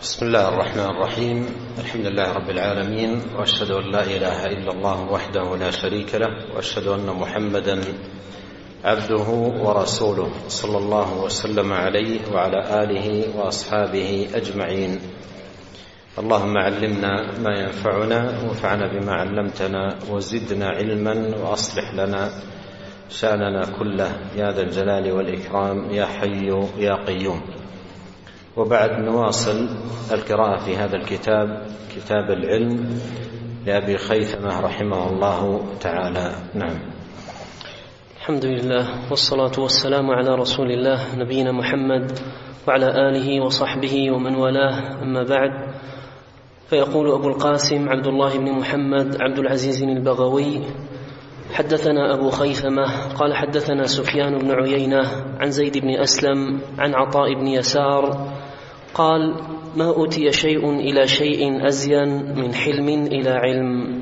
بسم الله الرحمن الرحيم. الحمد لله رب العالمين، وأشهد أن لا إله إلا الله وحده لا شريك له، وأشهد أن محمدا عبده ورسوله صلى الله وسلم عليه وعلى آله وأصحابه أجمعين. اللهم علمنا ما ينفعنا وانفعنا بما علمتنا وزدنا علما وأصلح لنا شأننا كله يا ذا الجلال والإكرام يا حي يا قيوم. وبعد نواصل القراءة في هذا الكتاب، كتاب العلم لأبي خيثمة رحمه الله تعالى. نعم. الحمد لله والصلاة والسلام على رسول الله نبينا محمد وعلى آله وصحبه ومن والاه، أما بعد، فيقول أبو القاسم عبد الله بن محمد عبد العزيز البغوي: حدثنا أبو خيثمة قال حدثنا سفيان بن عيينة عن زيد بن أسلم عن عطاء بن يسار قال: ما أوتي شيء إلى شيء أزين من حلم إلى علم.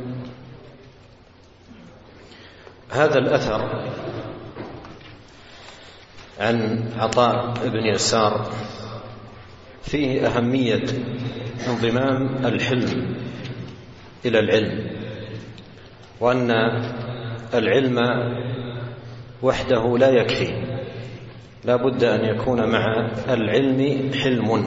هذا الأثر عن عطاء بن يسار فيه أهمية انضمام الحلم إلى العلم، وأن العلم وحده لا يكفي، لا بد أن يكون مع العلم حلم،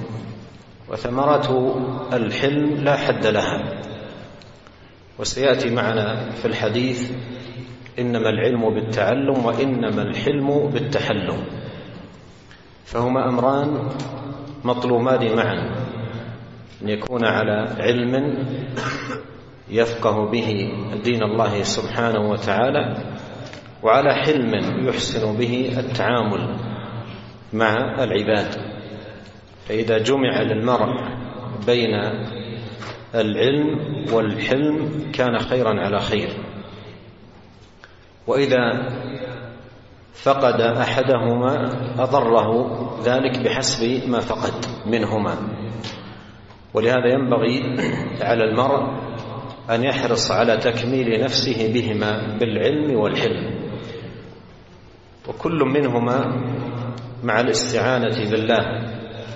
وثمرة الحلم لا حد لها. وسيأتي معنا في الحديث: إنما العلم بالتعلم وإنما الحلم بالتحلم. فهما أمران مطلوبان معا، أن يكون على علم يفقه به دين الله سبحانه وتعالى، وعلى حلم يحسن به التعامل مع العباد. فإذا جمع للمرء بين العلم والحلم كان خيرا على خير، وإذا فقد أحدهما أضره ذلك بحسب ما فقد منهما. ولهذا ينبغي على المرء أن يحرص على تكميل نفسه بهما، بالعلم والحلم، وكل منهما مع الاستعانة بالله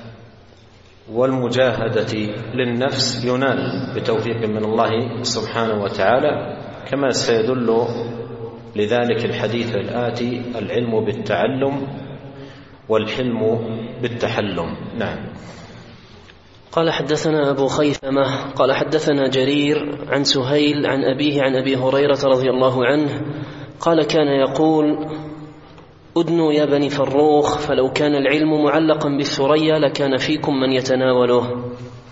والمجاهدة للنفس ينال بتوفيق من الله سبحانه وتعالى، كما سيدل لذلك الحديث الآتي: العلم بالتعلم والحلم بالتحلم. نعم. قال حدثنا أبو خيثمة قال حدثنا جرير عن سهيل عن أبيه عن أبي هريرة رضي الله عنه قال: كان يقول: أدنوا يا بني فروخ، فلو كان العلم معلقا بالثريا لكان فيكم من يتناوله.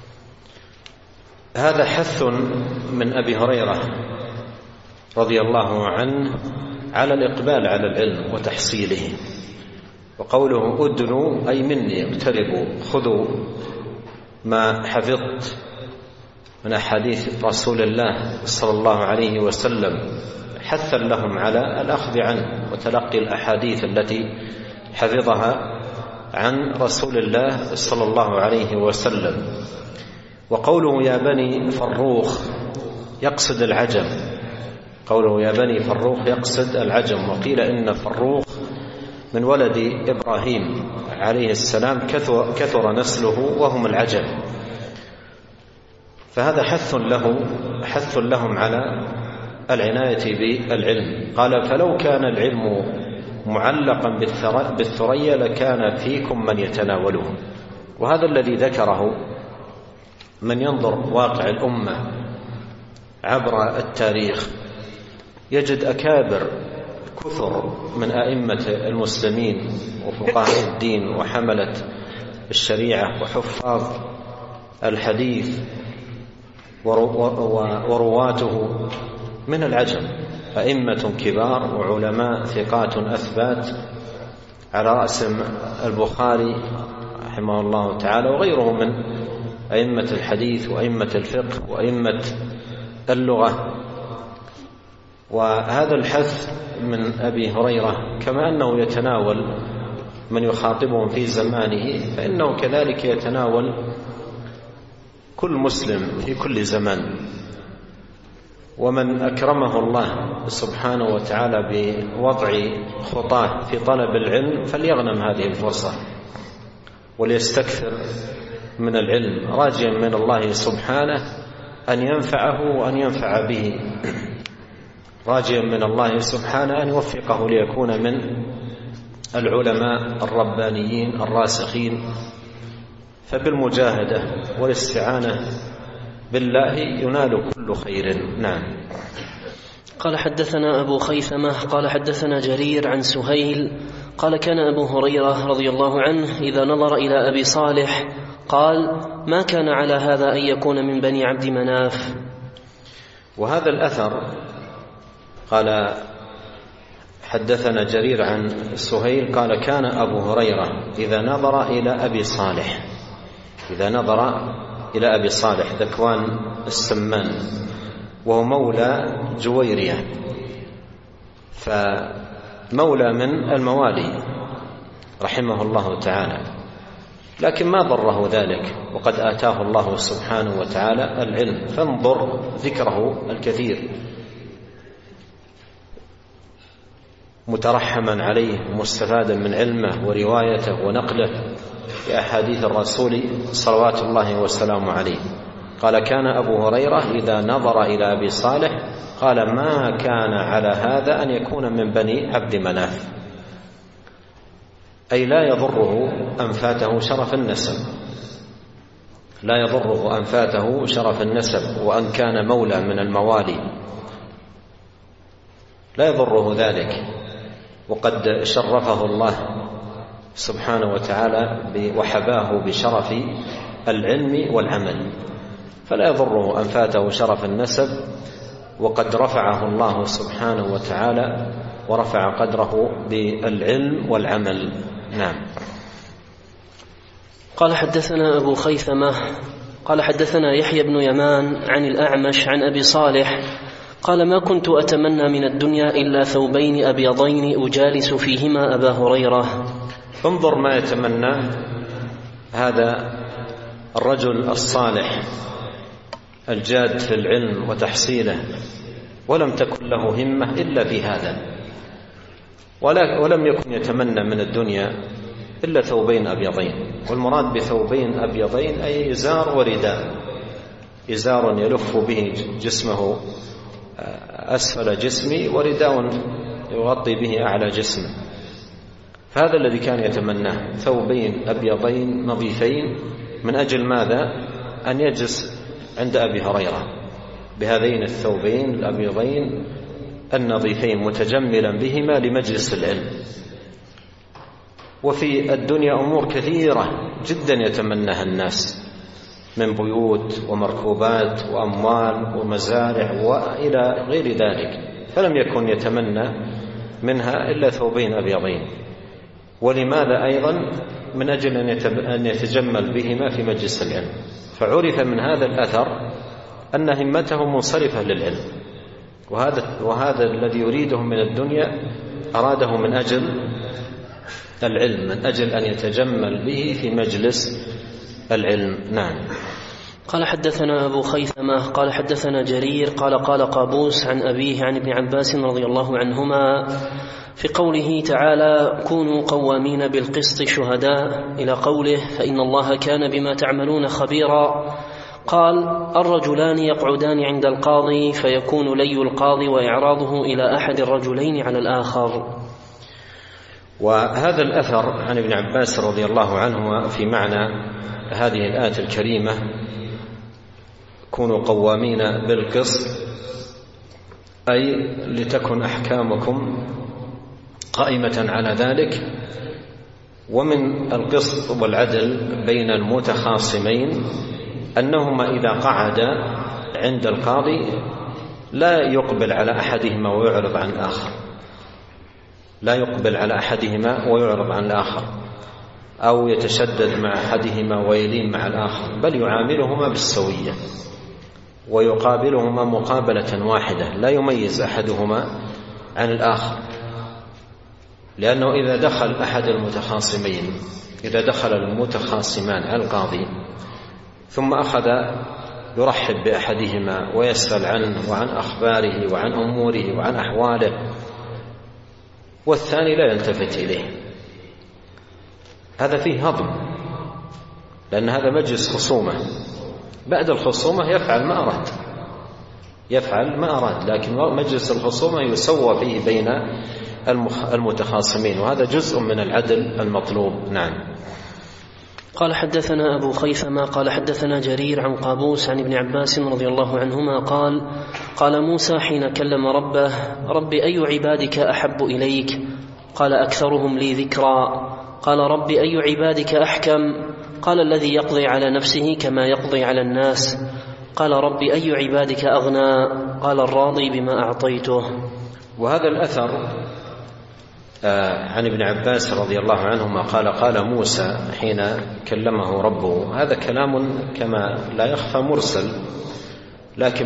هذا حث من أبي هريرة رضي الله عنه على الإقبال على العلم وتحصيله. وقوله أدنوا أي مني، اقتربوا، خذوا ما حفظت من أحاديث رسول الله صلى الله عليه وسلم، حثا لهم على الأخذ عنه وتلقي الأحاديث التي حفظها عن رسول الله صلى الله عليه وسلم. وقوله يا بني فروخ يقصد العجم، قوله يا بني فروخ يقصد العجم. وقيل إن فروخ من ولد إبراهيم عليه السلام، كثر نسله وهم العجم. فهذا حث لهم على العناية بالعلم. قال: فلو كان العلم معلقا بالثريا لكان فيكم من يتناوله. وهذا الذي ذكره من ينظر واقع الأمة عبر التاريخ يجد أكابر كثر من أئمة المسلمين وفقهاء الدين وحملة الشريعة وحفاظ الحديث ورواته من العجم، أئمة كبار وعلماء ثقات أثبات، على رأسهم البخاري رحمه الله تعالى، وغيره من أئمة الحديث وأئمة الفقه وأئمة اللغة. وهذا الحث من أبي هريرة كما أنه يتناول من يخاطبهم في زمانه، فإنه كذلك يتناول كل مسلم في كل زمان. ومن أكرمه الله سبحانه وتعالى بوضع خطاه في طلب العلم فليغنم هذه الفرصة وليستكثر من العلم، راجيا من الله سبحانه أن ينفعه وأن ينفع به، راجيا من الله سبحانه أن يوفقه ليكون من العلماء الربانيين الراسخين. فبالمجاهدة والاستعانة بالله ينال كل خير. نعم. قال حدثنا أبو خيثمة قال حدثنا جرير عن سهيل قال كان أبو هريرة رضي الله عنه إذا نظر إلى أبي صالح قال ما كان على هذا أن يكون من بني عبد مناف. وهذا الأثر قال حدثنا جرير عن سهيل قال كان أبو هريرة إذا نظر إلى أبي صالح، إذا نظر إلى أبي صالح ذكوان السمان وهو مولى جويرية، فمولى من الموالي رحمه الله تعالى، لكن ما ضره ذلك وقد آتاه الله سبحانه وتعالى العلم. فانظر ذكره الكثير مترحما عليه ومستفادا من علمه وروايته ونقله في أحاديث الرسول صلوات الله وسلامه عليه. قال كان أبو هريرة إذا نظر إلى أبي صالح قال ما كان على هذا أن يكون من بني عبد مناف، أي لا يضره أن فاته شرف النسب، لا يضره أن فاته شرف النسب وأن كان مولى من الموالي، لا يضره ذلك، وقد شرفه الله سبحانه وتعالى وحباه بشرف العلم والعمل، فلا يضره أن فاته شرف النسب، وقد رفعه الله سبحانه وتعالى ورفع قدره بالعلم والعمل. نعم. قال حدثنا أبو خيثمة قال حدثنا يحيى بن يمان عن الأعمش عن أبي صالح قال ما كنت أتمنى من الدنيا إلا ثوبين أبيضين أجالس فيهما أبا هريرة. انظر ما يتمنى هذا الرجل الصالح الجاد في العلم وتحصيله، ولم تكن له همة إلا في هذا، ولم يكن يتمنى من الدنيا إلا ثوبين أبيضين. والمراد بثوبين أبيضين أي إزار ورداء، إزار يلف به جسمه أسفل جسمي، ورداء يغطي به أعلى جسمه. فهذا الذي كان يتمناه، ثوبين أبيضين نظيفين. من أجل ماذا؟ أن يجلس عند أبي هريرة بهذين الثوبين الأبيضين النظيفين متجملا بهما لمجلس العلم. وفي الدنيا أمور كثيرة جدا يتمناها الناس من بيوت ومركوبات وأموال ومزارع وإلى غير ذلك، فلم يكن يتمنى منها إلا ثوبين أبيضين. ولماذا أيضا؟ من أجل أن يتجمل بهما في مجلس العلم. فعرف من هذا الأثر أن همته منصرفة للعلم، وهذا الذي يريده من الدنيا أراده من أجل العلم، من أجل أن يتجمل به في مجلس العلم. نعم. قال حدثنا أبو خيثمة قال حدثنا جرير قال قابوس عن أبيه عن ابن عباس رضي الله عنهما في قوله تعالى كونوا قوامين بالقسط شهداء إلى قوله فإن الله كان بما تعملون خبيرا. قال الرجلان يقعدان عند القاضي فيكون لي القاضي وإعراضه إلى أحد الرجلين على الآخر. وهذا الأثر عن ابن عباس رضي الله عنه في معنى هذه الآية الكريمة كونوا قوامين بالقسط، أي لتكن أحكامكم قائمة على ذلك. ومن القسط والعدل بين المتخاصمين أنهما إذا قعدا عند القاضي لا يقبل على أحدهما ويعرض عن الآخر، لا يقبل على أحدهما ويعرض عن الآخر، أو يتشدد مع أحدهما ويلين مع الآخر، بل يعاملهما بالسوية ويقابلهما مقابلة واحدة، لا يميز أحدهما عن الآخر. لأنه إذا دخل أحد المتخاصمين، إذا دخل المتخاصمان على القاضي ثم أخذ يرحب بأحدهما ويسأل عنه وعن أخباره وعن أموره وعن أحواله، والثاني لا يلتفت إليه، هذا فيه هضم لأن هذا مجلس خصومة، بعد الخصومة يفعل ما أراد، لكن مجلس الخصومة يسوى فيه بين المتخاصمين، وهذا جزء من العدل المطلوب. نعم. قال حدثنا أبو خيثمة قال حدثنا جرير عن قابوس عن ابن عباس رضي الله عنهما قال موسى حين كلم ربه: رب أي عبادك أحب إليك؟ قال أكثرهم لي ذكرا. قال رب أي عبادك أحكم؟ قال الذي يقضي على نفسه كما يقضي على الناس. قال رب أي عبادك أغنى؟ قال الراضي بما أعطيته. وهذا الأثر عن ابن عباس رضي الله عنهما قال موسى حين كلمه ربه، هذا كلام كما لا يخفى مرسل، لكن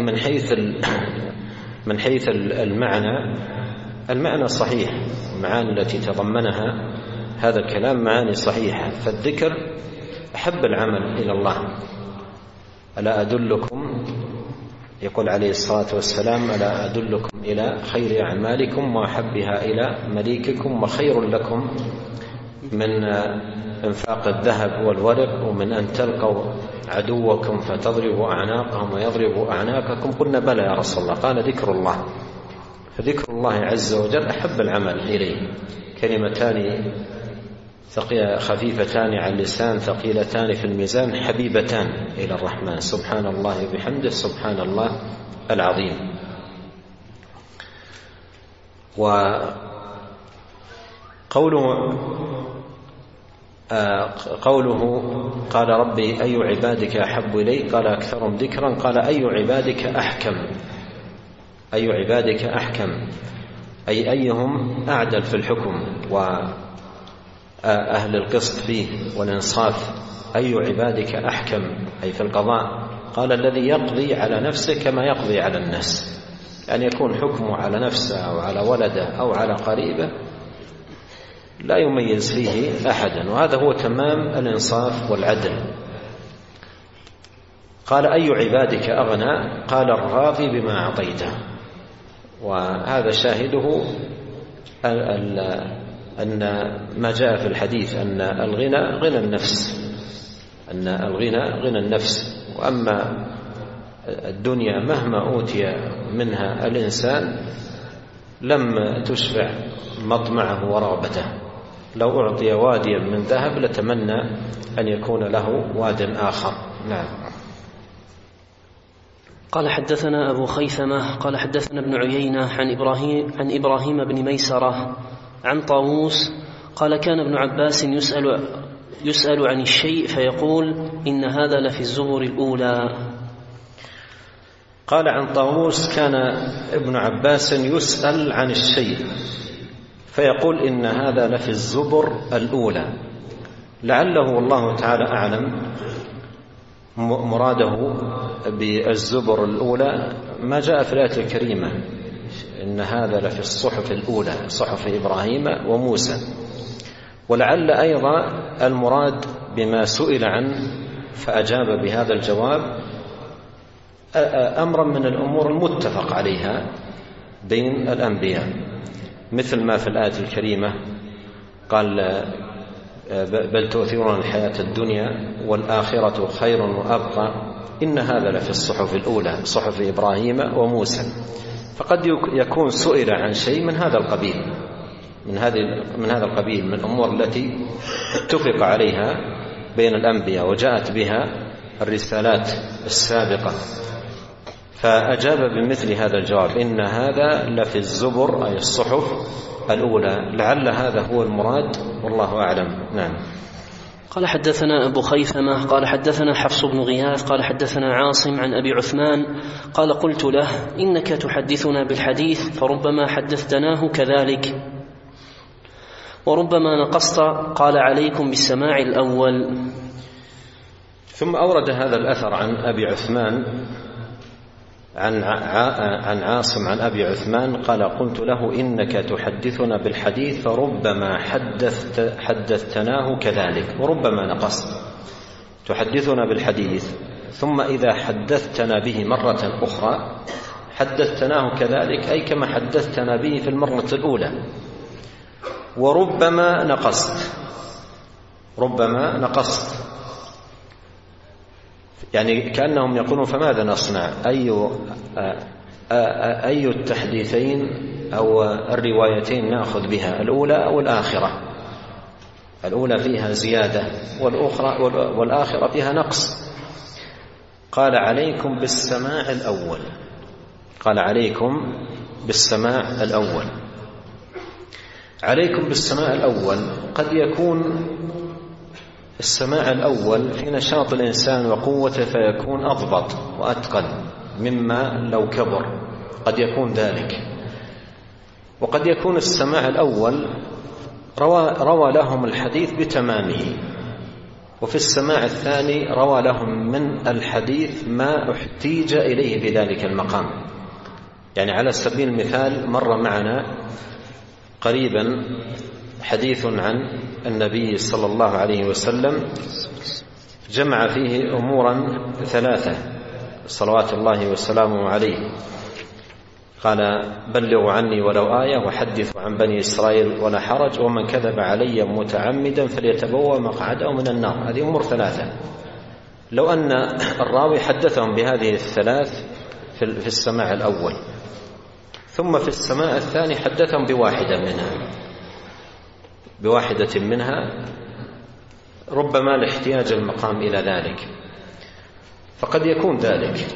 من حيث المعنى صحيح، المعاني التي تضمنها هذا الكلام معاني صحيحة. فالذكر أحب العمل إلى الله. ألا أدلكم، يقول عليه الصلاة والسلام: ألا أدلكم إلى خير أعمالكم وأحبها إلى مليككم وخير لكم من إنفاق الذهب والورق ومن أن تلقوا عدوكم فتضربوا أعناقهم ويضربوا أعناقكم. قلنا: بلى يا رسول الله. قال: ذكر الله. فذكر الله عز وجل أحب العمل إليه. كلمتان خفيفتان على اللسان ثقيلتان في الميزان حبيبتان إلى الرحمن، سبحان الله وبحمده، سبحان الله العظيم. قوله قال ربي أي عبادك أحب إلي؟ قال أكثرهم ذكرا. قال أي عبادك أحكم؟ أي عبادك أحكم أي أيهم أعدل في الحكم وأهل القسط فيه والإنصاف. أي عبادك أحكم أي في القضاء. قال الذي يقضي على نفسه كما يقضي على الناس، يعني يكون حكمه على نفسه أو على ولده أو على قريبه لا يميز فيه أحدا، وهذا هو تمام الإنصاف والعدل. قال أي عبادك أغنى؟ قال الراضي بما أعطيته. وهذا شاهده أن ما جاء في الحديث أن الغنى غنى النفس، أن الغنى غنى النفس، وأما الدنيا مهما أوتي منها الإنسان لم تشبع مطمعه ورغبته. لو أعطي واديا من ذهب لتمنى أن يكون له واد آخر. نعم. قال حدثنا أبو خيثمة قال حدثنا ابن عيينة عن إبراهيم بن ميسرة عن طاووس قال كان ابن عباس يسأل عن الشيء فيقول إن هذا لفي الزبر الأولى. قال عن طاووس كان ابن عباس يسأل عن الشيء فيقول إن هذا لفي الزبر الأولى، لعله الله تعالى أعلم مراده بالزبر الأولى ما جاء في الآية الكريمة إن هذا لفي الصحف الأولى، صحف إبراهيم وموسى. ولعل أيضا المراد بما سئل عنه فأجاب بهذا الجواب أمرا من الأمور المتفق عليها بين الأنبياء، مثل ما في الآية الكريمة قال بل تؤثرون الحياة الدنيا والآخرة خير وأبقى إن هذا لفي الصحف الأولى، صحف إبراهيم وموسى. فقد يكون سئل عن شيء من هذا القبيل، من هذا القبيل من الأمور التي اتفق عليها بين الأنبياء وجاءت بها الرسالات السابقة، فأجاب بمثل هذا الجواب إن هذا لفي الزبر أي الصحف الأولى. لعل هذا هو المراد والله أعلم. نعم. قال حدثنا أبو خيثمة قال حدثنا حفص بن غياث قال حدثنا عاصم عن أبي عثمان قال قلت له إنك تحدثنا بالحديث فربما حدثتناه كذلك وربما نقصت، قال عليكم بالسماع الأول. ثم أورد هذا الأثر عن أبي عثمان عن عاصم عن أبي عثمان قال قلت له إنك تحدثنا بالحديث فربما حدثتناه كذلك وربما نقصت. تحدثنا بالحديث ثم إذا حدثتنا به مرة أخرى حدثتناه كذلك أي كما حدثتنا به في المرة الأولى. وربما نقصت، ربما نقصت يعني كأنهم يقولون فماذا نصنع؟ أي التحديثين أو الروايتين نأخذ بها، الأولى أو الآخرة؟ الأولى فيها زيادة والآخرة فيها نقص. قال عليكم بالسماع الأول، قال عليكم بالسماع الأول. عليكم بالسماع الأول قد يكون السماع الأول في نشاط الإنسان وقوته فيكون أضبط وأتقن مما لو كبر، قد يكون ذلك. وقد يكون السماع الأول روى لهم الحديث بتمامه، وفي السماع الثاني روى لهم من الحديث ما احتيج إليه في ذلك المقام. يعني على سبيل المثال مر معنا قريبا حديث عن النبي صلى الله عليه وسلم جمع فيه أمورا ثلاثة صلوات الله وسلامه عليه. قال بلغوا عني ولو آية وحدثوا عن بني إسرائيل ولا حرج ومن كذب علي متعمدا فليتبوأ مقعده من النار. هذه أمور ثلاثة. لو أن الراوي حدثهم بهذه الثلاث في السماع الأول، ثم في السماع الثاني حدثهم بواحدة منها ربما لاحتياج المقام إلى ذلك، فقد يكون ذلك.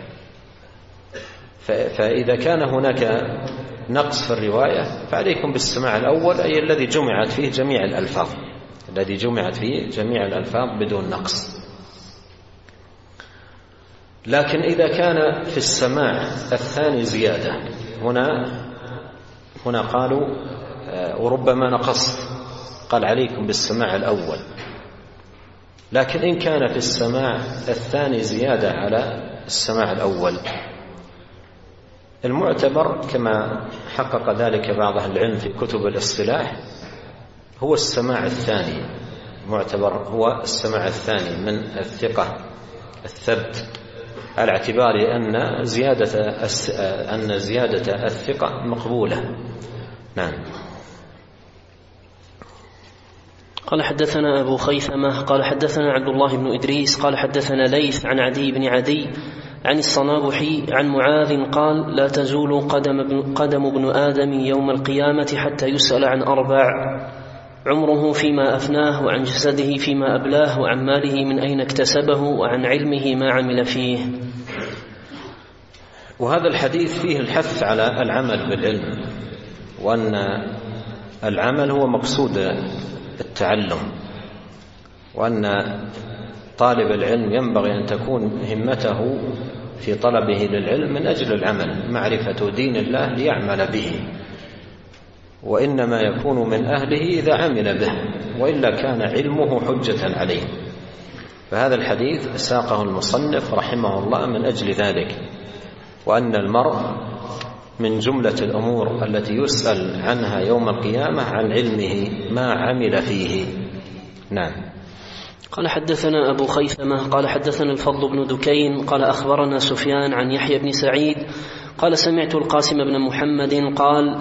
فإذا كان هناك نقص في الرواية فعليكم بالسماع الأول، أي الذي جمعت فيه جميع الألفاظ، الذي جمعت فيه جميع الألفاظ بدون نقص. لكن إذا كان في السماع الثاني زيادة، هنا قالوا وربما نقص، قال عليكم بالسماع الأول. لكن إن كان في السماع الثاني زيادة على السماع الأول، المعتبر كما حقق ذلك بعض أهل العلم في كتب الاصطلاح هو السماع الثاني. المعتبر هو السماع الثاني من الثقة الثبت، على اعتبار أن زيادة الثقة مقبولة. نعم. قال حدثنا أبو خيثمة قال حدثنا عبد الله بن إدريس قال حدثنا ليث عن عدي بن عدي عن الصنابحي عن معاذ قال لا تزول قدم ابن آدم يوم القيامة حتى يسأل عن 4: عمره فيما أفناه، وعن جسده فيما أبلاه، وعن ماله من أين اكتسبه، وعن علمه ما عمل فيه. وهذا الحديث فيه الحث على العمل بالعلم، وأن العمل هو مقصود التعلم، وأن طالب العلم ينبغي أن تكون همته في طلبه للعلم من أجل العمل، معرفة دين الله ليعمل به، وإنما يكون من أهله إذا عمل به، وإلا كان علمه حجة عليه. فهذا الحديث ساقه المصنف رحمه الله من أجل ذلك، وأن المرء من جملة الأمور التي يسأل عنها يوم القيامة عن علمه ما عمل فيه. نعم. قال حدثنا أبو خيثمة قال حدثنا الفضل بن دكين قال أخبرنا سفيان عن يحيى بن سعيد قال سمعت القاسم بن محمد قال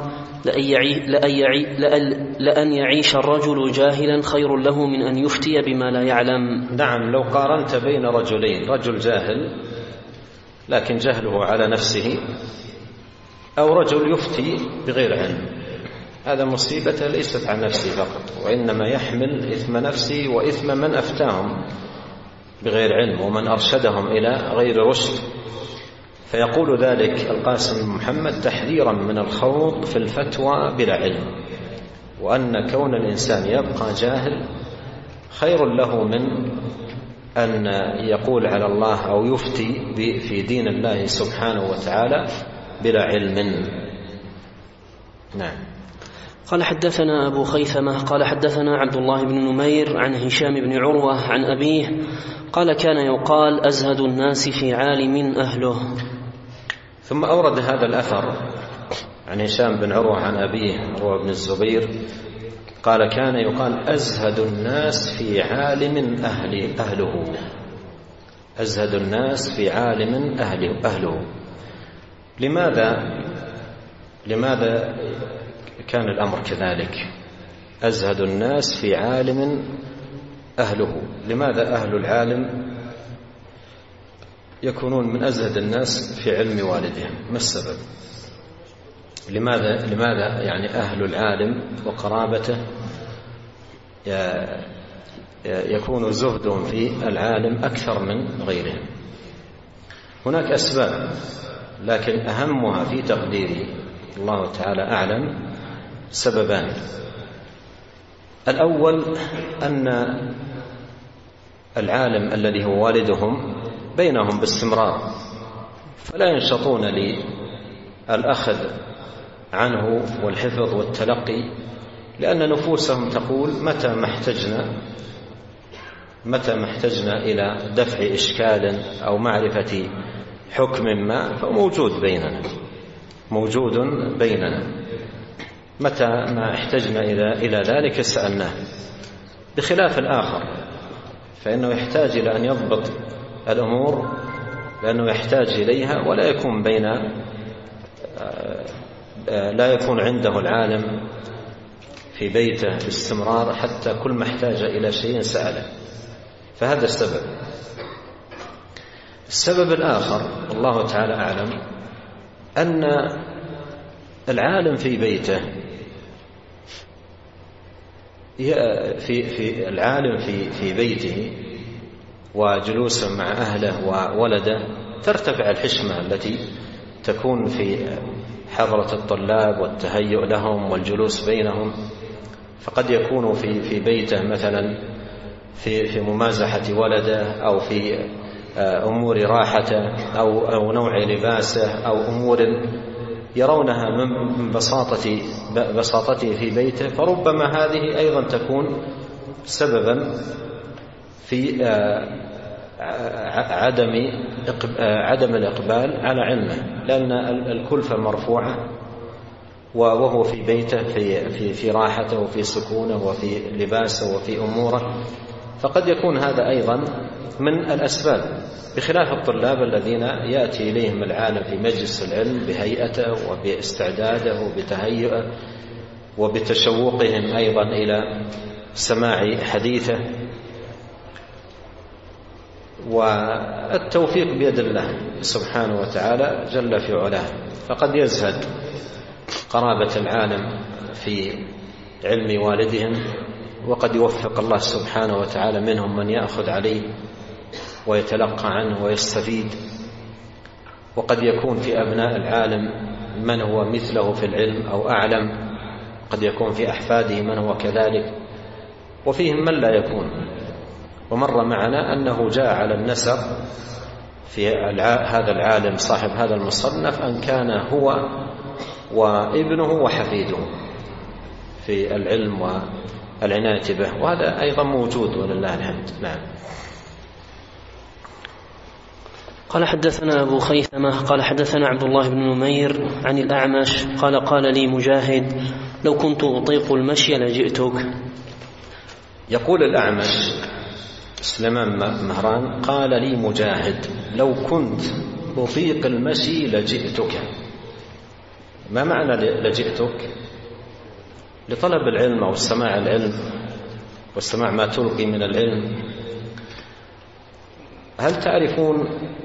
لأن يعيش الرجل جاهلا خير له من أن يفتي بما لا يعلم. نعم. لو قارنت بين رجلين، رجل جاهل لكن جهله على نفسه، أو رجل يفتي بغير علم، هذا مصيبة ليست عن نفسه فقط، وإنما يحمل إثم نفسه وإثم من أفتاهم بغير علم ومن أرشدهم إلى غير رشد. فيقول ذلك القاسم بن محمد تحذيرا من الخوض في الفتوى بلا علم، وأن كون الإنسان يبقى جاهل خير له من أن يقول على الله أو يفتي في دين الله سبحانه وتعالى بلا علم. نعم. قال حدثنا أبو خيثمة قال حدثنا عبد الله بن نمير عن هشام بن عروة عن أبيه قال كان يقال أزهد الناس في عالم أهله. ثم أورد هذا الأثر عن هشام بن عروة عن أبيه عروة بن الزبير قال كان يقال أزهد الناس في عالم أهله. أزهد الناس في عالم أهله. لماذا كان الأمر كذلك؟ أزهد الناس في عالم أهله. لماذا أهل العالم يكونون من أزهد الناس في علم والدهم. ما السبب؟ لماذا يعني أهل العالم وقرابته يكون زهدهم في العالم أكثر من غيرهم؟ هناك أسباب، لكن أهمها في تقديري الله تعالى أعلم سببان. الأول أن العالم الذي هو والدهم بينهم باستمرار، فلا ينشطون للأخذ عنه والحفظ والتلقي، لأن نفوسهم تقول متى ما احتجنا إلى دفع إشكال أو معرفة حكم ما فموجود بيننا، متى ما احتجنا إلى ذلك سألناه. بخلاف الآخر فإنه يحتاج إلى أن يضبط الأمور لأنه يحتاج إليها، لا يكون عنده العالم في بيته باستمرار حتى كل ما احتاج إلى شيء سأله. فهذا السبب. السبب الآخر الله تعالى أعلم أن العالم في بيته في بيته وجلوسه مع أهله وولده ترتفع الحشمة التي تكون في حضرة الطلاب والتهيؤ لهم والجلوس بينهم. فقد يكون في بيته مثلا في ممازحة ولده أو في أمور راحته أو نوع لباسه أو أمور يرونها من بساطته في بيته، فربما هذه أيضا تكون سببا في عدم الإقبال على علمه، لأن الكلفة مرفوعة وهو في بيته في راحته وفي سكونه وفي لباسه وفي أموره، فقد يكون هذا أيضا من الأسباب، بخلاف الطلاب الذين يأتي إليهم العالم في مجلس العلم بهيئته وباستعداده وبتهيئه وبتشوقهم أيضا إلى سماع حديثه. والتوفيق بيد الله سبحانه وتعالى جل في علاه، فقد يزهد قرابة العالم في علم والدهم، وقد يوفق الله سبحانه وتعالى منهم من يأخذ عليه ويتلقى عنه ويستفيد. وقد يكون في أبناء العالم من هو مثله في العلم أو أعلم، قد يكون في أحفاده من هو كذلك، وفيهم من لا يكون. ومر معنا أنه جاء على النسب في هذا العالم صاحب هذا المصنف أن كان هو وابنه وحفيده في العلم والعناية به، وهذا أيضا موجود ولله الحمد. نعم. قال حدثنا أبو خيثمة قال حدثنا عبد الله بن نمير عن الأعمش قال لي مجاهد لو كنت أطيق المشي لجئتك. يقول الأعمش سليمان مهران قال لي مجاهد لو كنت أطيق المشي لجئتك. ما معنى لجئتك؟ لطلب العلم أو سماع العلم والسماع ما تلقي من العلم. هل تعرفون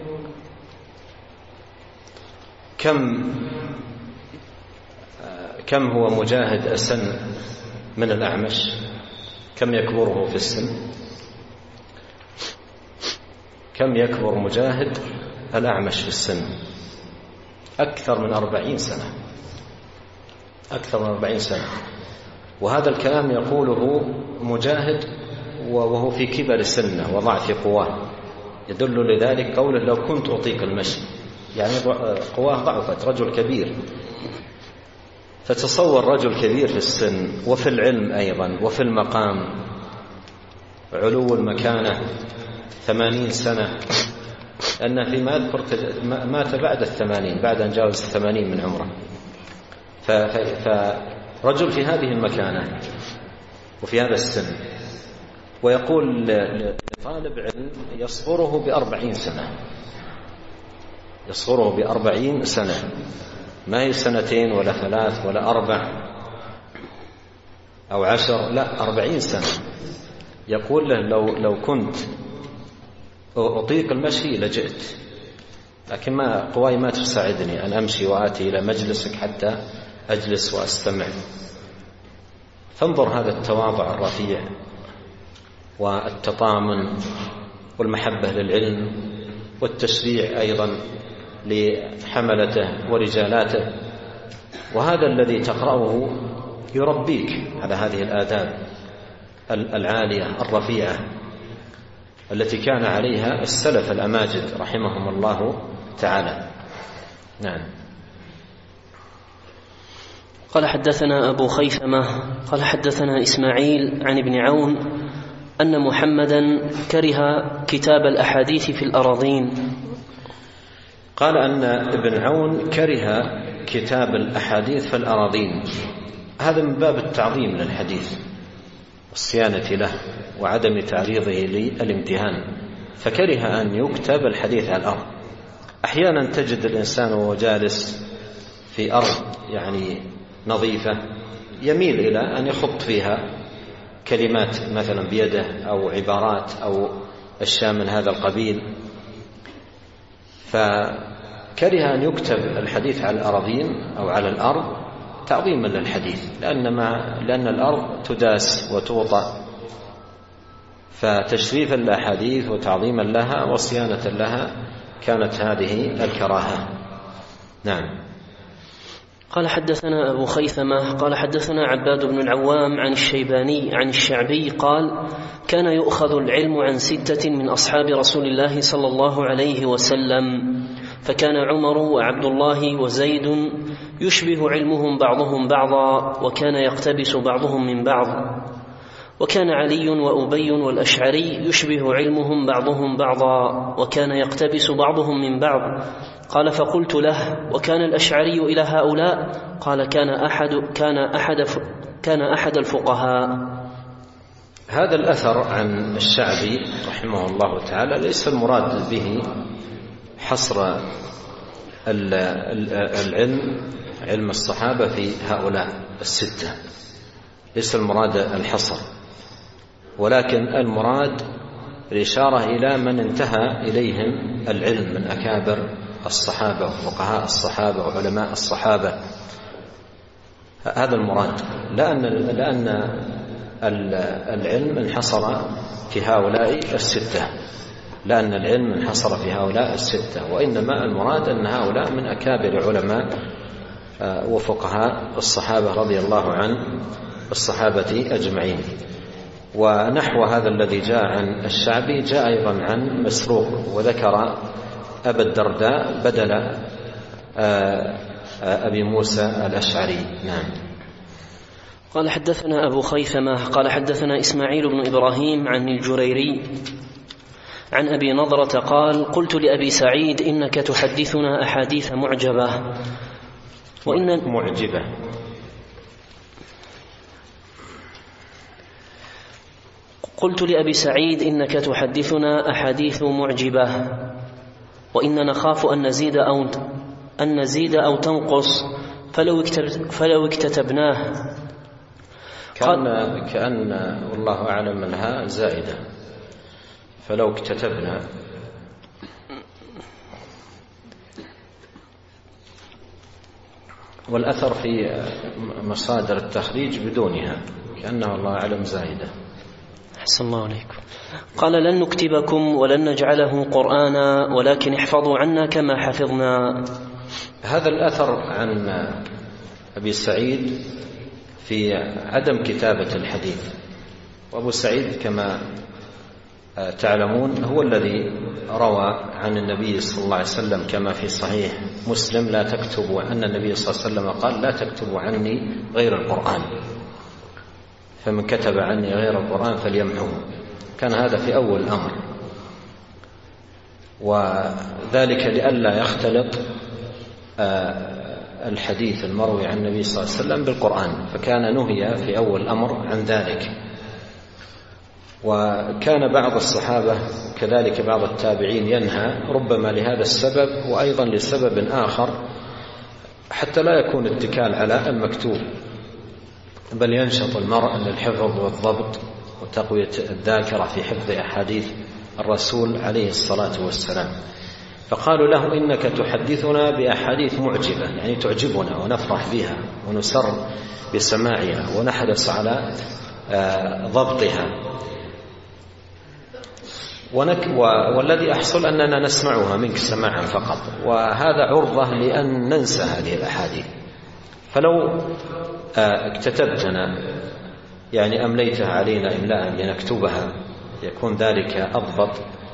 كم هو مجاهد السن من الأعمش؟ كم يكبره في السن؟ كم يكبر مجاهد الأعمش في السن؟ أكثر من 40 سنة، أكثر من 40 سنة. وهذا الكلام يقوله مجاهد وهو في كبر سنه وضعف قواه، يدل لذلك قوله لو كنت أطيق المشي، يعني قواه ضعفت، رجل كبير. فتصور رجل كبير في السن وفي العلم أيضا وفي المقام، علو المكانة، 80 سنة، أن فيما أذكر مات بعد 80، بعد أن جاوز 80 من عمره. فرجل في هذه المكانة وفي هذا السن، ويقول لطالب علم يصغره ب40 سنة، يصغره ب40 سنة، ما هي 2 ولا 3 ولا 4 أو 10، لا 40 سنة. يقول له لو كنت أطيق المشي لجئت، لكن قواي ما تساعدني أن أمشي وآتي إلى مجلسك حتى أجلس وأستمع. فانظر هذا التواضع الرفيع والتطامن والمحبة للعلم والتشريع أيضا لحملته ورجالاته، وهذا الذي تقرأه يربيك على هذه الآداب العالية الرفيعة التي كان عليها السلف الأماجد رحمهم الله تعالى. نعم. قال حدثنا أبو خيثمة قال حدثنا إسماعيل عن ابن عون أن محمدا كره كتاب الأحاديث في الأراضين. قال أن ابن عون كره كتاب الأحاديث في الأراضين، هذا من باب التعظيم للحديث والصيانة له وعدم تعريضه للامتهان، فكره أن يكتب الحديث على الأرض. أحيانا تجد الإنسان وهو جالس في أرض يعني نظيفة يميل إلى أن يخط فيها كلمات مثلا بيده أو عبارات أو أشياء من هذا القبيل، فكره أن يكتب الحديث على الأراضين أو على الأرض تعظيما للحديث، لأن الأرض تداس وتوطأ، فتشريفا للأحاديث وتعظيما لها وصيانة لها كانت هذه الكراهة. نعم. قال حدثنا أبو خيثمة قال حدثنا عباد بن العوام عن الشيباني عن الشعبي قال كان يؤخذ العلم عن 6 من أصحاب رسول الله صلى الله عليه وسلم، فكان عمر وعبد الله وزيد يشبه علمهم بعضهم بعضا وكان يقتبس بعضهم من بعض، وكان علي وأبي والأشعري يشبه علمهم بعضهم بعضا وكان يقتبس بعضهم من بعض. قال فقلت له وكان الأشعري إلى هؤلاء؟ قال كان أحد الفقهاء. هذا الأثر عن الشعبي رحمه الله تعالى ليس المراد به حصر علم الصحابة في هؤلاء 6، ليس المراد الحصر، ولكن المراد الإشارة إلى من انتهى إليهم العلم من أكابر الصحابة وفقهاء الصحابة وعلماء الصحابة، هذا المراد، لأن العلم انحصر في هؤلاء 6، لأن العلم انحصر في هؤلاء 6، وإنما المراد أن هؤلاء من أكابر علماء وفقهاء الصحابة رضي الله عن الصحابة أجمعين. ونحو هذا الذي جاء عن الشعبي جاء أيضا عن مسروق، وذكر أبا الدرداء بدل أبي موسى الأشعري. نعم. قال حدثنا أبو خيثمة قال حدثنا إسماعيل بن إبراهيم عن الجريري عن أبي نضرة قال قلت لأبي سعيد إنك تحدثنا أحاديث معجبة قلت لأبي سعيد إنك تحدثنا أحاديث معجبة وإن نخاف أن نزيد أو تنقص فلو اكتتبناه. كأن والله أعلم أنها زائدة، فلو اكتتبنا. والأثر في مصادر التخريج بدونها كأنه الله أعلم زائدة. أحسن الله عليكم. قال لن نكتبكم ولن نجعله قرآنا ولكن احفظوا عنا كما حفظنا. هذا الأثر عن أبي سعيد في عدم كتابة الحديث، وأبو سعيد كما تعلمون هو الذي روى عن النبي صلى الله عليه وسلم كما في صحيح مسلم لا تكتبوا، أن النبي صلى الله عليه وسلم قال لا تكتبوا عني غير القرآن، فمن كتب عني غير القرآن فليمحوه. كان هذا في أول الأمر، وذلك لئلا يختلط الحديث المروي عن النبي صلى الله عليه وسلم بالقرآن، فكان نهي في أول الأمر عن ذلك. وكان بعض الصحابة كذلك بعض التابعين ينهى ربما لهذا السبب وأيضا لسبب آخر، حتى لا يكون اتكال على المكتوب، بل ينشط المرء للحفظ والضبط وتقوية الذاكرة في حفظ أحاديث الرسول عليه الصلاة والسلام. فقالوا له: إنك تحدثنا بأحاديث معجبة، يعني تعجبنا ونفرح بها ونسر بسماعها ونحرص على ضبطها، والذي أحصل أننا نسمعها منك سماعا فقط، وهذا عرضة لأن ننسى هذه الأحاديث. فلو اكتتبتنا، يعني أمليتها علينا إملاء لنكتبها، يكون ذلك أضبط.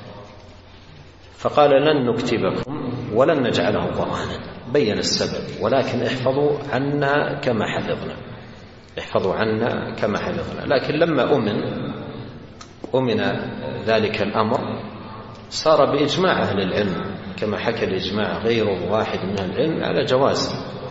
فقال: لن نكتبكم ولن نجعله قرآنا. بين السبب: ولكن احفظوا عنا كما حفظنا، احفظوا عنا كما حفظنا. لكن لما أمن ذلك الأمر صار بإجماع أهل العلم، كما حكى الإجماع غير واحد من أهل العلم، على جواز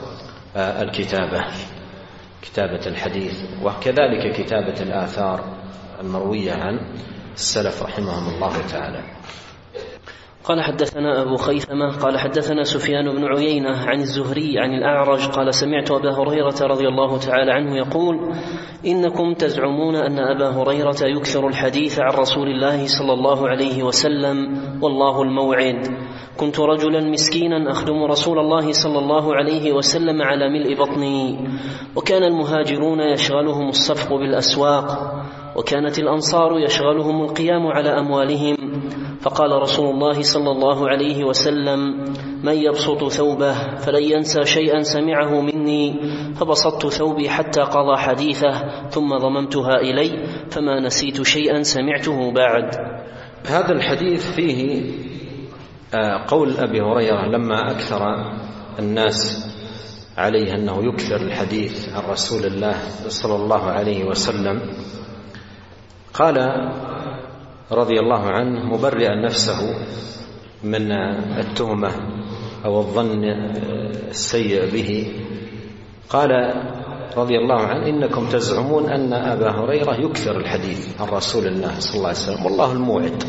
كتابة الحديث، وكذلك كتابة الآثار المروية عن السلف رحمهم الله تعالى. قال: حدثنا أبو خيثمة قال حدثنا سفيان بن عيينة عن الزهري عن الأعرج قال: سمعت أبا هريرة رضي الله تعالى عنه يقول: إنكم تزعمون أن أبا هريرة يكثر الحديث عن رسول الله صلى الله عليه وسلم، والله الموعد. كنت رجلا مسكينا أخدم رسول الله صلى الله عليه وسلم على ملء بطني، وكان المهاجرون يشغلهم الصفق بالأسواق، وكانت الأنصار يشغلهم القيام على أموالهم. فقال رسول الله صلى الله عليه وسلم: من يبسط ثوبه فلن ينسى شيئا سمعه مني، فبسطت ثوبي حتى قضى حديثه ثم ضممتها إلي، فما نسيت شيئا سمعته بعد. هذا الحديث فيه قول أبي هريرة لما أكثر الناس عليه أنه يكثر الحديث عن رسول الله صلى الله عليه وسلم، قال رضي الله عنه مبرئا نفسه من التهمة أو الظن السيء به، قال رضي الله عنه: إنكم تزعمون أن أبا هريرة يكثر الحديث عن رسول الله صلى الله عليه وسلم، والله الموعد.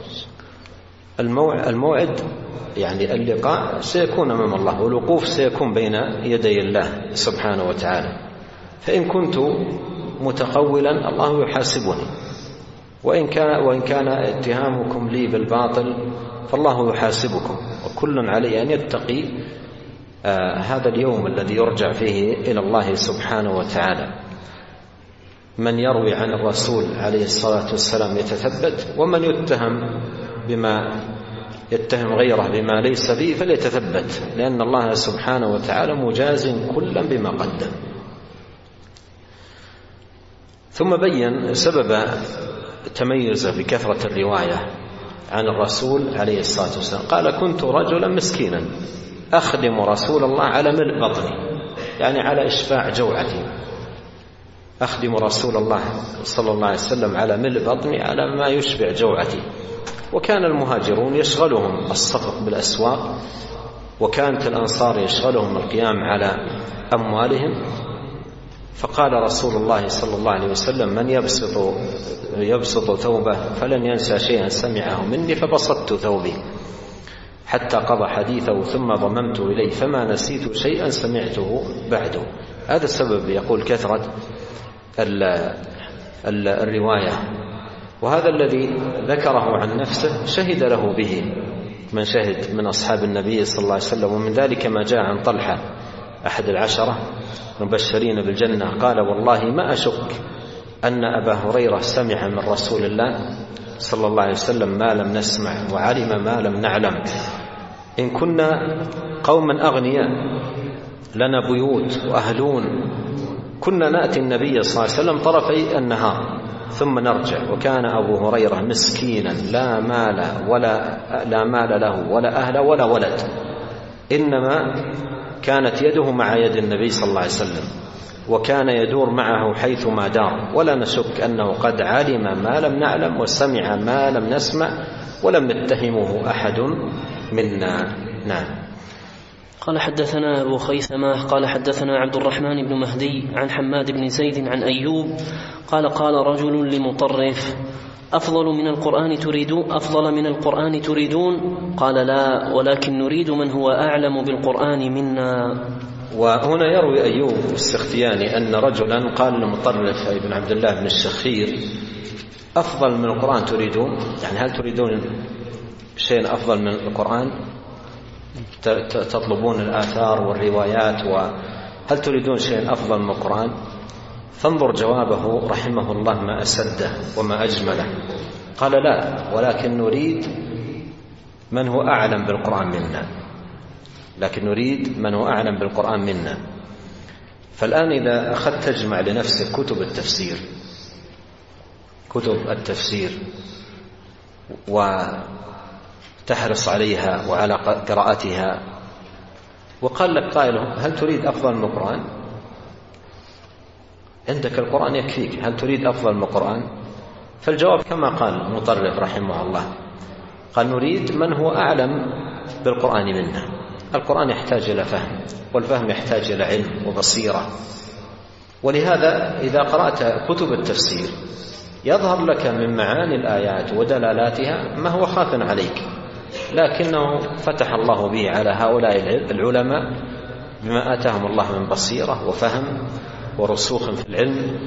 الموعد يعني اللقاء سيكون أمام الله، والوقوف سيكون بين يدي الله سبحانه وتعالى. فإن كنت متقولا الله يحاسبني، وإن كان اتهامكم لي بالباطل فالله يحاسبكم، وكل عليه أن يتقي هذا اليوم الذي يرجع فيه إلى الله سبحانه وتعالى. من يروي عن الرسول عليه الصلاة والسلام يتثبت، ومن يتهم غيره بما ليس به فليتثبت، لأن الله سبحانه وتعالى مجاز كلا بما قدم. ثم بين سبب تميز بكثرة الرواية عن الرسول عليه الصلاة والسلام. قال: كنت رجلا مسكينا أخدم رسول الله على ملء بطني، يعني على إشباع جوعتي، أخدم رسول الله صلى الله عليه وسلم على ملء بطني، على ما يشبع جوعتي. وكان المهاجرون يشغلهم الصفق بالأسواق، وكانت الأنصار يشغلهم القيام على أموالهم. فقال رسول الله صلى الله عليه وسلم: من يبسط ثوبه فلن ينسى شيئا سمعه مني، فبسطت ثوبي حتى قضى حديثه ثم ضممت إليه، فما نسيت شيئا سمعته بعده. هذا السبب يقول كثرة الرواية، وهذا الذي ذكره عن نفسه شهد له به من شهد من أصحاب النبي صلى الله عليه وسلم. ومن ذلك ما جاء عن طلحة أحد العشرة مبشرين بالجنة، قال: والله ما أشك أن أبا هريرة سمع من رسول الله صلى الله عليه وسلم ما لم نسمع، وعلم ما لم نعلم. إن كنا قوما أغنياء لنا بيوت وأهلون، كنا نأتي النبي صلى الله عليه وسلم طرفي النهار ثم نرجع، وكان أبو هريرة مسكينا لا مال له ولا أهل ولا ولد، إنما كانت يده مع يد النبي صلى الله عليه وسلم، وكان يدور معه حيثما دار، ولا نشك أنه قد علم ما لم نعلم وسمع ما لم نسمع، ولم يتهمه أحد منا. نعم. قال: حدثنا أبو خيثمة قال حدثنا عبد الرحمن بن مهدي عن حماد بن زيد عن أيوب قال رجل لمطرف: أفضل من القرآن تريدون؟ قال: لا، ولكن نريد من هو أعلم بالقرآن منا. وهنا يروي أيوب السختياني أن رجلا قال لمطرف ابن عبد الله بن الشخير: أفضل من القرآن تريدون؟ يعني هل تريدون شيء أفضل من القرآن؟ تطلبون الآثار والروايات، وهل تريدون شيء أفضل من القرآن؟ فانظر جوابه رحمه الله ما أسده وما أجمله. قال لا، ولكن نريد من هو أعلم بالقرآن منا، لكن نريد من هو أعلم بالقرآن منا. فالآن إذا أخذت تجمع لنفسك كتب التفسير وتحرص عليها وعلى قراءتها، وقال لك قائل هل تريد أفضل من القرآن؟ عندك القرآن يكفيك، هل تريد أفضل من القرآن؟ فالجواب كما قال المطرف رحمه الله، قال نريد من هو أعلم بالقرآن منا. القرآن يحتاج إلى فهم، والفهم يحتاج إلى علم وبصيرة، ولهذا إذا قرأت كتب التفسير يظهر لك من معاني الآيات ودلالاتها ما هو خاف عليك، لكنه فتح الله به على هؤلاء العلماء بما آتاهم الله من بصيرة وفهم ورسوخ في العلم.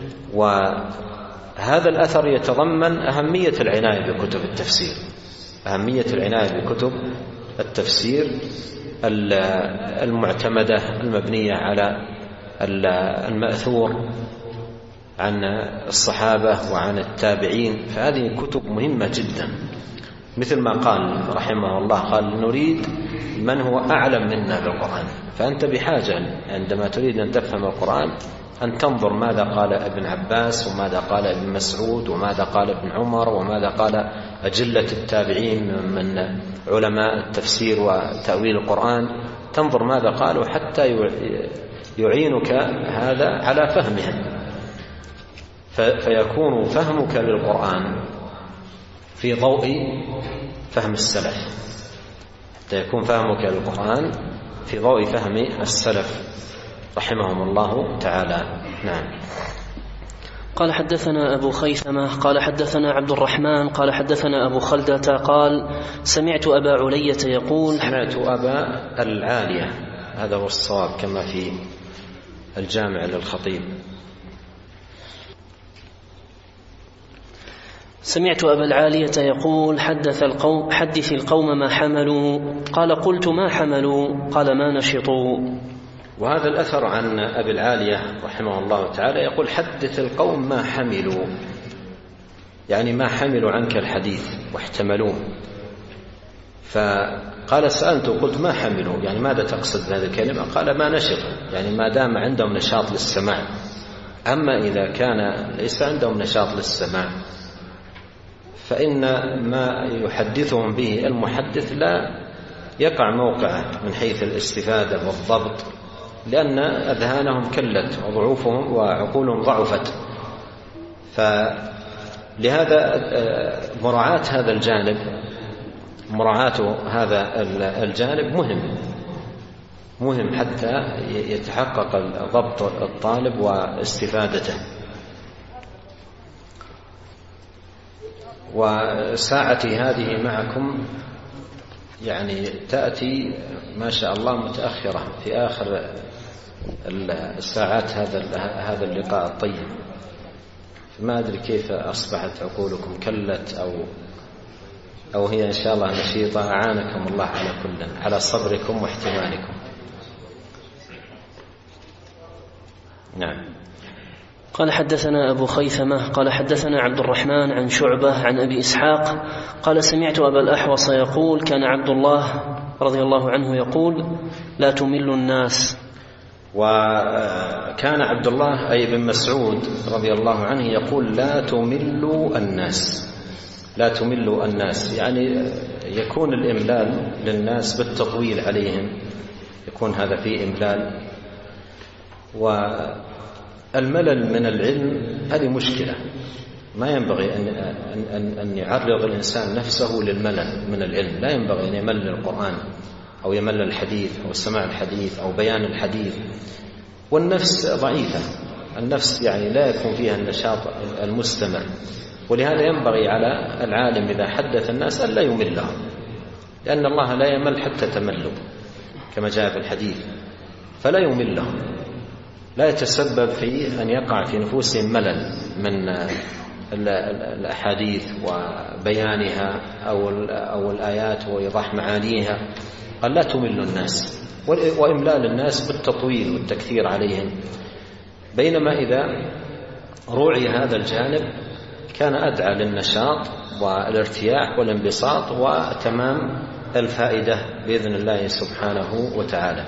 وهذا الأثر يتضمن أهمية العناية بكتب التفسير، أهمية العناية بكتب التفسير المعتمدة المبنية على المأثور عن الصحابة وعن التابعين، فهذه كتب مهمة جدا. مثل ما قال رحمه الله، قال نريد من هو أعلم منا بالقرآن. فأنت بحاجة عندما تريد أن تفهم القرآن أن تنظر ماذا قال ابن عباس، وماذا قال ابن مسعود، وماذا قال ابن عمر، وماذا قال أجلة التابعين من علماء التفسير وتأويل القرآن. تنظر ماذا قالوا حتى يعينك هذا على فهمهم، فيكون فهمك للقرآن في ضوء فهم السلف، حتى يكون فهمك للقرآن في ضوء فهم السلف رحمهم الله تعالى. نعم. قال حدثنا أبو خيثمة قال حدثنا عبد الرحمن قال حدثنا أبو خلدة قال سمعت أبا علية يقول سمعت أبا العالية، هذا هو الصواب كما في الجامع للخطيب. سمعت أبا العالية يقول حدث القوم ما حملوا. قال قلت ما حملوا؟ قال ما نشطوا. وهذا الأثر عن أبي العالية رحمه الله تعالى يقول حدث القوم ما حملوا، يعني ما حملوا عنك الحديث واحتملوه. فقال سألته قلت ما حملوا، يعني ماذا تقصد بهذه الكلمة؟ قال ما نشطوا، يعني ما دام عندهم نشاط للسماع. أما إذا كان ليس عندهم نشاط للسماع فإن ما يحدثهم به المحدث لا يقع موقعه من حيث الاستفادة والضبط، لأن أذهانهم كلت وضعوفهم وعقولهم ضعفت. فلهذا مراعاة هذا الجانب، مراعاة هذا الجانب مهم حتى يتحقق ضبط الطالب واستفادته. وساعتي هذه معكم يعني تأتي ما شاء الله متأخرة في آخر الساعات هذا اللقاء الطيب. ما أدري كيف أصبحت عقولكم كلت أو هي إن شاء الله نشيطة. أعانكم الله على صبركم واحتمالكم. نعم. قال حدثنا أبو خيثمة قال حدثنا عبد الرحمن عن شعبة عن أبي إسحاق قال سمعت أبا الأحوص يقول كان عبد الله رضي الله عنه يقول لا تمل الناس. وكان عبد الله أي بن مسعود رضي الله عنه يقول لا تملوا الناس، لا تملوا الناس، يعني يكون الإملال للناس بالتطويل عليهم، يكون هذا فيه إملال. والملل من العلم هذه مشكلة، ما ينبغي أن يعرض الإنسان نفسه للملل من العلم. لا ينبغي أن يمل القرآن أو يمل الحديث أو سماع الحديث أو بيان الحديث. والنفس ضعيفة، النفس يعني لا يكون فيها النشاط المستمر. ولهذا ينبغي على العالم إذا حدث الناس أن لا يملهم، لأن الله لا يمل حتى تملوا كما جاء في الحديث، فلا يملهم، لا يتسبب في أن يقع في نفوسهم ملل الأحاديث وبيانها أو الآيات وإيضاح معانيها، قال لا تمل الناس، وإملال الناس بالتطويل والتكثير عليهم. بينما إذا روعي هذا الجانب كان أدعى للنشاط والارتياح والانبساط وتمام الفائدة بإذن الله سبحانه وتعالى.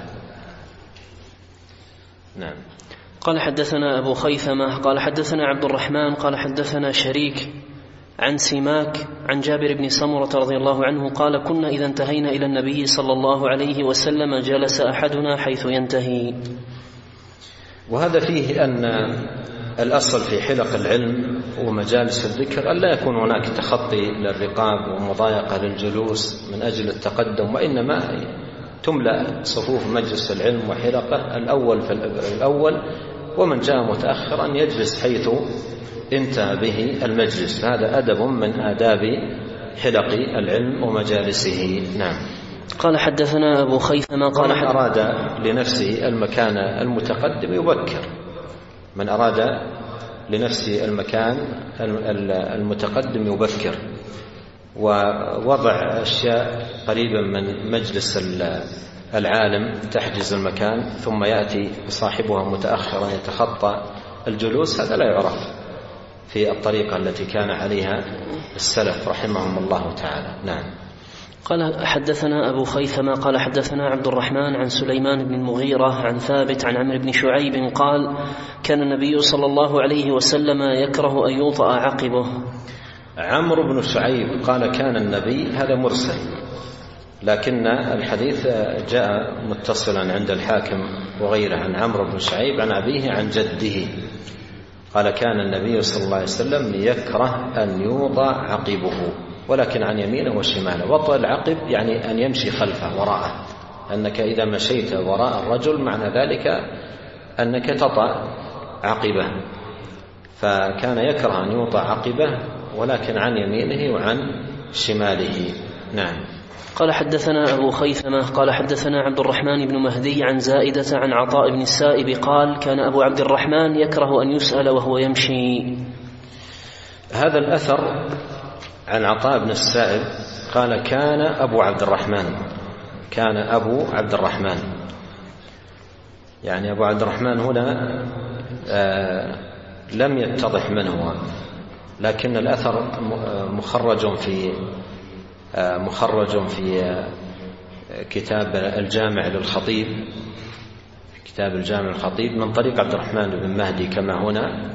نعم. قال حدثنا أبو خيثمة قال حدثنا عبد الرحمن قال حدثنا شريك عن سماك عن جابر بن سمرة رضي الله عنه قال كنا إذا انتهينا إلى النبي صلى الله عليه وسلم جلس أحدنا حيث ينتهي. وهذا فيه أن الأصل في حلق العلم ومجالس الذكر ألا يكون هناك تخطي للرقاب ومضايقة للجلوس من أجل التقدم، وإنما تملأ صفوف مجلس العلم وحلقه الأول فالأول، ومن جاء متأخرا يجلس حيث انتهى به المجلس. هذا أدب من آداب حلق العلم ومجالسه. نعم. قال حدثنا أبو خيثمة قال من أراد لنفسه المكان المتقدم يبكر، من أراد لنفسه المكان المتقدم يبكر، ووضع أشياء قريبا من مجلس العالم تحجز المكان ثم يأتي صاحبها متأخرا يتخطى الجلوس، هذا لا يعرف في الطريقة التي كان عليها السلف رحمهم الله تعالى. نعم. قال حدثنا أبو خيثمة قال حدثنا عبد الرحمن عن سليمان بن المغيرة عن ثابت عن عمرو بن شعيب قال كان النبي صلى الله عليه وسلم يكره أن يوطأ عقبه. عمرو بن شعيب قال كان النبي، هذا مرسل، لكن الحديث جاء متصلا عند الحاكم وغيره عن عمرو بن شعيب عن أبيه عن جده قال كان النبي صلى الله عليه وسلم يكره أن يوطأ عقبه، ولكن عن يمينه وشماله. وطأ العقب يعني أن يمشي خلفه وراءه، أنك إذا مشيت وراء الرجل معنى ذلك أنك تطأ عقبه، فكان يكره أن يوطأ عقبه ولكن عن يمينه وعن شماله. نعم. قال حدثنا أبو خيثمة قال حدثنا عبد الرحمن بن مهدي عن زائدة عن عطاء بن السائب قال كان أبو عبد الرحمن يكره أن يسأل وهو يمشي. هذا الأثر عن عطاء بن السائب قال كان أبو عبد الرحمن، كان أبو عبد الرحمن، يعني أبو عبد الرحمن هنا لم يتضح من هو، لكن الأثر مخرج في كتاب الجامع للخطيب، كتاب الجامع للخطيب من طريق عبد الرحمن بن مهدي كما هنا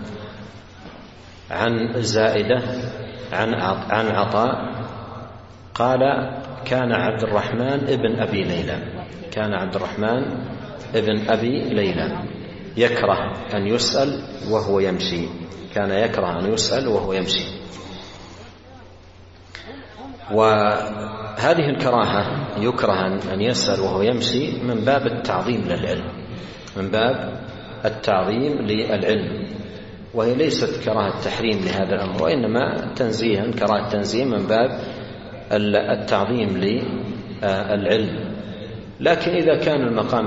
عن زائدة عن عطاء قال كان عبد الرحمن ابن أبي ليلى، كان عبد الرحمن ابن أبي ليلى يكره أن يسأل وهو يمشي، كان يكره أن يسأل وهو يمشي. وهذه الكراهة يكره أن يسأل وهو يمشي من باب التعظيم للعلم، من باب التعظيم للعلم، وهي ليست كراهة تحريم لهذا الأمر، وإنما تنزيها كراهة تنزيه من باب التعظيم للعلم. لكن إذا كان المقام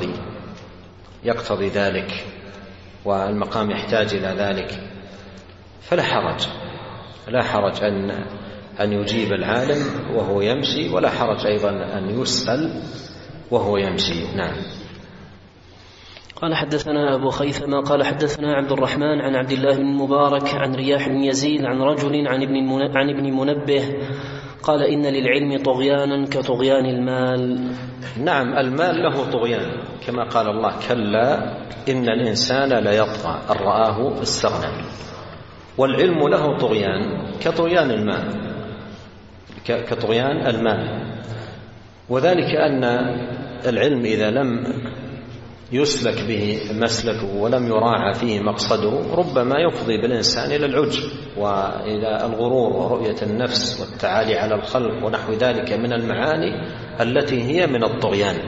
يقتضي ذلك والمقام يحتاج إلى ذلك فلا حرج، لا حرج أن يجيب العالم وهو يمشي، ولا حرج أيضا أن يسأل وهو يمشي. نعم. قال حدثنا أبو خيثمة قال حدثنا عبد الرحمن عن عبد الله بن المبارك عن رياح بن يزيد عن رجل عن ابن منبه قال إن للعلم طغيانا كطغيان المال. نعم، المال له طغيان كما قال الله كلا إن الإنسان ليطغى أن رآه استغنى، والعلم له طغيان كطغيان المال، كطغيان المال، وذلك أن العلم إذا لم يسلك به مسلكه ولم يراعى فيه مقصده ربما يفضي بالإنسان إلى العجب وإلى الغرور ورؤية النفس والتعالي على الخلق ونحو ذلك من المعاني التي هي من الطغيان.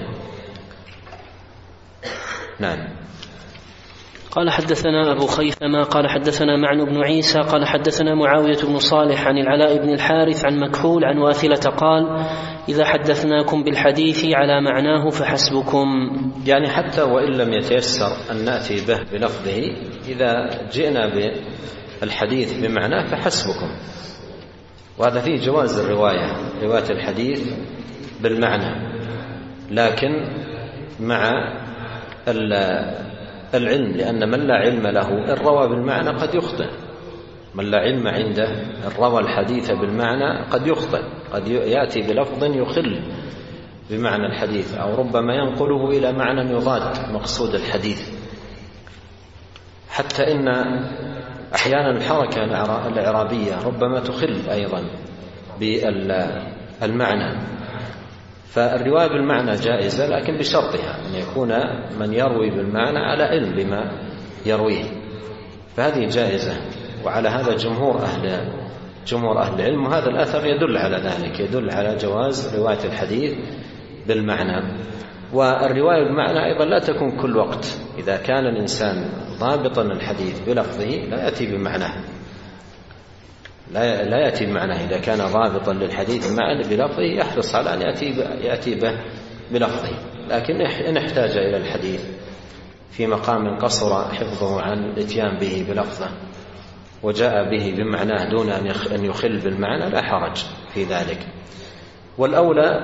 نعم. قال حدثنا أبو خيثمة قال حدثنا معن بن عيسى قال حدثنا معاوية بن صالح عن العلاء بن الحارث عن مكحول عن واثلة قال إذا حدثناكم بالحديث على معناه فحسبكم. يعني حتى وإن لم يتيسر أن نأتي به بلفظه، إذا جئنا الحديث بمعناه فحسبكم. وهذا فيه جواز رواية الحديث بالمعنى، لكن مع العلم، لأن من لا علم له إن روى بالمعنى قد يخطئ. من لا علم عنده إن روى الحديث بالمعنى قد يخطئ، قد يأتي بلفظ يخل بمعنى الحديث، أو ربما ينقله إلى معنى يضاد مقصود الحديث. حتى إن أحيانا الحركة الإعرابية ربما تخل أيضا بالمعنى. فالرواية بالمعنى جائزة، لكن بشرطها أن يكون من يروي بالمعنى على علم بما يرويه، فهذه جائزة. وعلى هذا جمهور أهل العلم، وهذا الأثر يدل على ذلك، يدل على جواز رواية الحديث بالمعنى. والرواية بالمعنى أيضا لا تكون كل وقت. إذا كان الإنسان ضابطا الحديث بلفظه لا يأتي بمعناه، لا يأتي بمعناه. إذا كان ضابطا للحديث بلفظه يحرص على أن يأتي به بلفظه. لكن إن احتاج إلى الحديث في مقام قصر حفظه عن الاتيان به بلفظه وجاء به بمعناه دون أن يخل بالمعنى لا حرج في ذلك. والأولى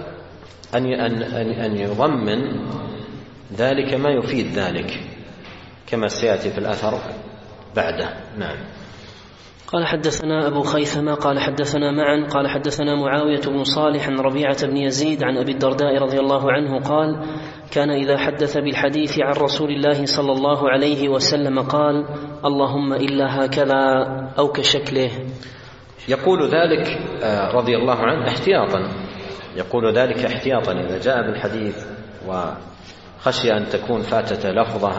أن يضمن ذلك ما يفيد ذلك، كما سيأتي في الأثر بعده. نعم. قال حدثنا أبو خيثمة قال حدثنا معا قال حدثنا معاوية بن صالح عن ربيعة بن يزيد عن أبي الدرداء رضي الله عنه قال: كان إذا حدث بالحديث عن رسول الله صلى الله عليه وسلم قال: اللهم إلا هكذا أو كشكله. يقول ذلك رضي الله عنه احتياطا، يقول ذلك احتياطا إذا جاء بالحديث وخشي أن تكون فاتة لفظة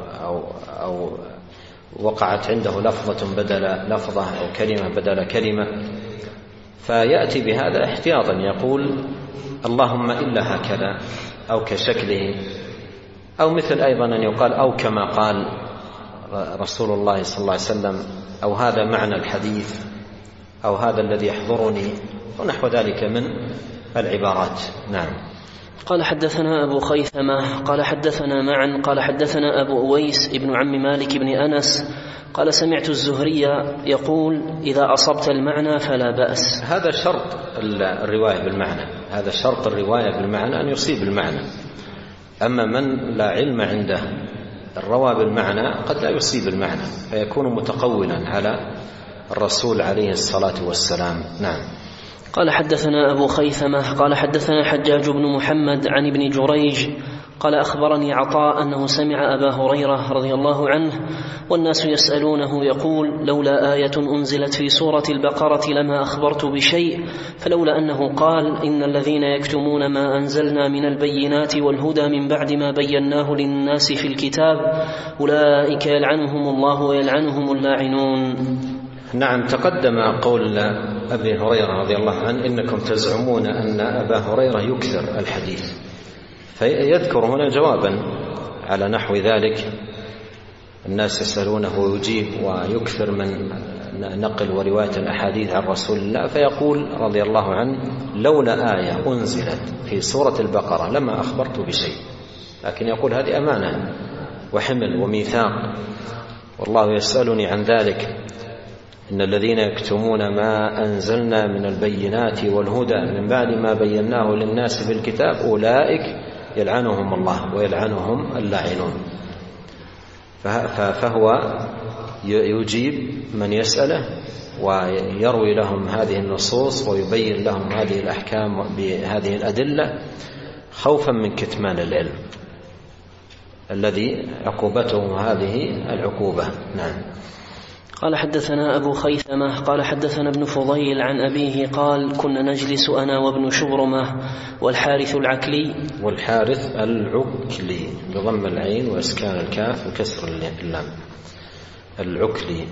أو وقعت عنده لفظة بدل لفظة أو كلمة بدل كلمة، فيأتي بهذا احتياطا، يقول اللهم إلا هكذا أو كشكله، أو مثل أيضا أن يقال أو كما قال رسول الله صلى الله عليه وسلم، أو هذا معنى الحديث، أو هذا الذي يحضرني، ونحو ذلك من العبارات. نعم. قال حدثنا أبو خيثمة قال حدثنا معا قال حدثنا أبو أويس ابن عم مالك بن أنس قال: سمعت الزهري يقول: إذا أصبت المعنى فلا بأس. هذا شرط الرواية بالمعنى، هذا شرط الرواية بالمعنى أن يصيب المعنى. أما من لا علم عنده الروى بالمعنى قد لا يصيب المعنى، فيكون متقولا على الرسول عليه الصلاة والسلام. نعم. قال حدثنا أبو خيثمة قال حدثنا حجاج بن محمد عن ابن جريج قال: أخبرني عطاء أنه سمع أبا هريرة رضي الله عنه والناس يسألونه يقول: لولا آية أنزلت في سورة البقرة لما أخبرت بشيء، فلولا أنه قال: إن الذين يكتمون ما أنزلنا من البينات والهدى من بعد ما بيناه للناس في الكتاب أولئك يلعنهم الله ويلعنهم اللاعنون. نعم. تقدم قول أبي هريرة رضي الله عنه: إنكم تزعمون أن أبا هريرة يكثر الحديث، فيذكر هنا جوابا على نحو ذلك. الناس يسألونه ويجيب ويكثر من نقل ورواية الأحاديث عن رسول الله، فيقول رضي الله عنه: لولا آية أنزلت في سورة البقرة لما أخبرت بشيء. لكن يقول هذه أمانة وحمل وميثاق، والله يسألني عن ذلك. إن الذين يكتمون ما أنزلنا من البينات والهدى من بعد ما بيناه للناس في الكتاب أولئك يلعنهم الله ويلعنهم اللاعنون. فهو يجيب من يسأله ويروي لهم هذه النصوص ويبين لهم هذه الأحكام بهذه الأدلة، خوفا من كتمان العلم الذي عقوبته هذه العقوبة. نعم. قال حدثنا أبو خيثمة قال حدثنا ابن فضيل عن أبيه قال: كنا نجلس أنا وابن شبرمة والحارث العكلي. والحارث العكلي بضم العين وإسكان الكاف وكسر اللام، العكلي.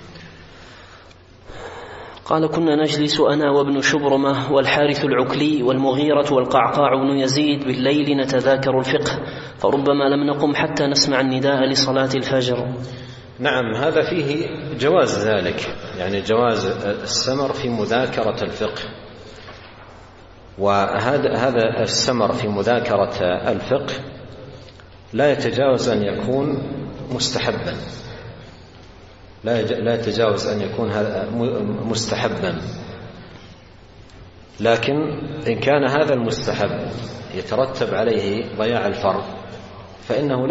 قال: كنا نجلس أنا وابن شبرمة والحارث العكلي والمغيرة والقعقاع بن يزيد بالليل نتذاكر الفقه، فربما لم نقم حتى نسمع النداء لصلاة الفجر. نعم. هذا فيه جواز ذلك، يعني جواز السمر في مذاكرة الفقه. وهذا السمر في مذاكرة الفقه لا يتجاوز أن يكون مستحبا، لا يتجاوز أن يكون هذا مستحبا، لكن إن كان هذا المستحب يترتب عليه ضياع الفرض فإنه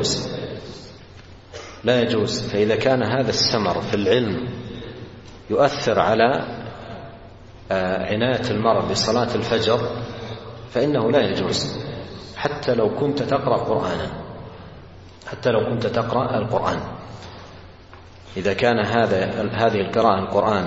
لا يجوز. فإذا كان هذا السمر في العلم يؤثر على عناية المرء بصلاة الفجر فإنه لا يجوز، حتى لو كنت تقرأ القرآن. إذا كان هذه القراءة القرآن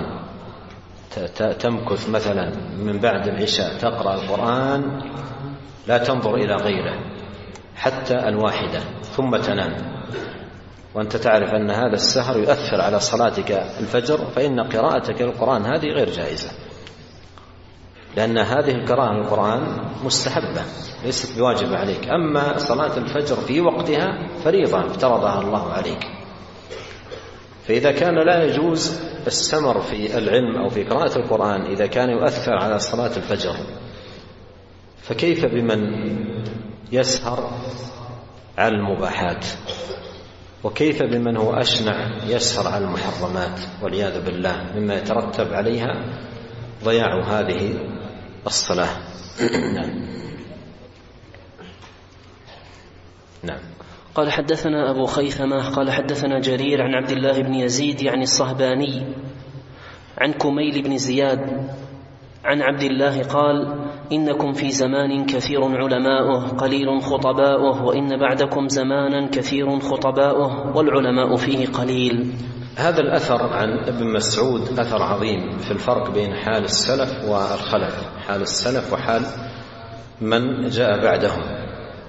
تمكث مثلا من بعد العشاء تقرأ القرآن لا تنظر إلى غيره حتى الواحدة ثم تنام، وأنت تعرف أن هذا السهر يؤثر على صلاتك الفجر، فإن قراءتك للقرآن هذه غير جائزة، لأن هذه القراءة للقرآن مستحبة ليست بواجبة عليك. أما صلاة الفجر في وقتها فريضة افترضها الله عليك. فإذا كان لا يجوز السمر في العلم أو في قراءة القرآن إذا كان يؤثر على صلاة الفجر، فكيف بمن يسهر على المباحات؟ وكيف بمن هو أشنع يسهر على المحرمات والعياذ بالله، مما يترتب عليها ضياع هذه الصلاة. نعم. قال حدثنا أبو خيثمة قال حدثنا جرير عن عبد الله بن يزيد يعني الصهباني عن كميل بن زياد عن عبد الله قال: إنكم في زمان كثير علماؤه قليل خطباؤه، وإن بعدكم زمانا كثير خطباؤه والعلماء فيه قليل. هذا الأثر عن ابن مسعود أثر عظيم في الفرق بين حال السلف والخلف، حال السلف وحال من جاء بعدهم.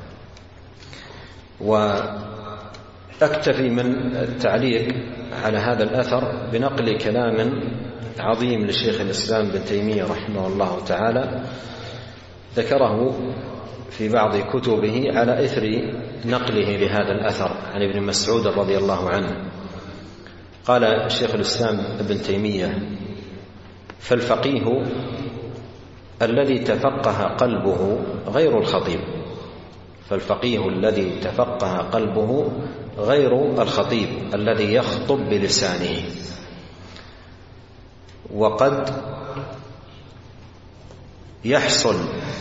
وأكتفي من التعليق على هذا الأثر بنقل كلام عظيم لشيخ الإسلام بن تيمية رحمه الله تعالى ذكره في بعض كتبه على إثر نقله لهذا الأثر عن ابن مسعود رضي الله عنه. قال شيخ الإسلام ابن تيمية: فالفقيه الذي تفقه قلبه غير الخطيب، فالفقيه الذي تفقه قلبه غير الخطيب الذي يخطب بلسانه. وقد يحصل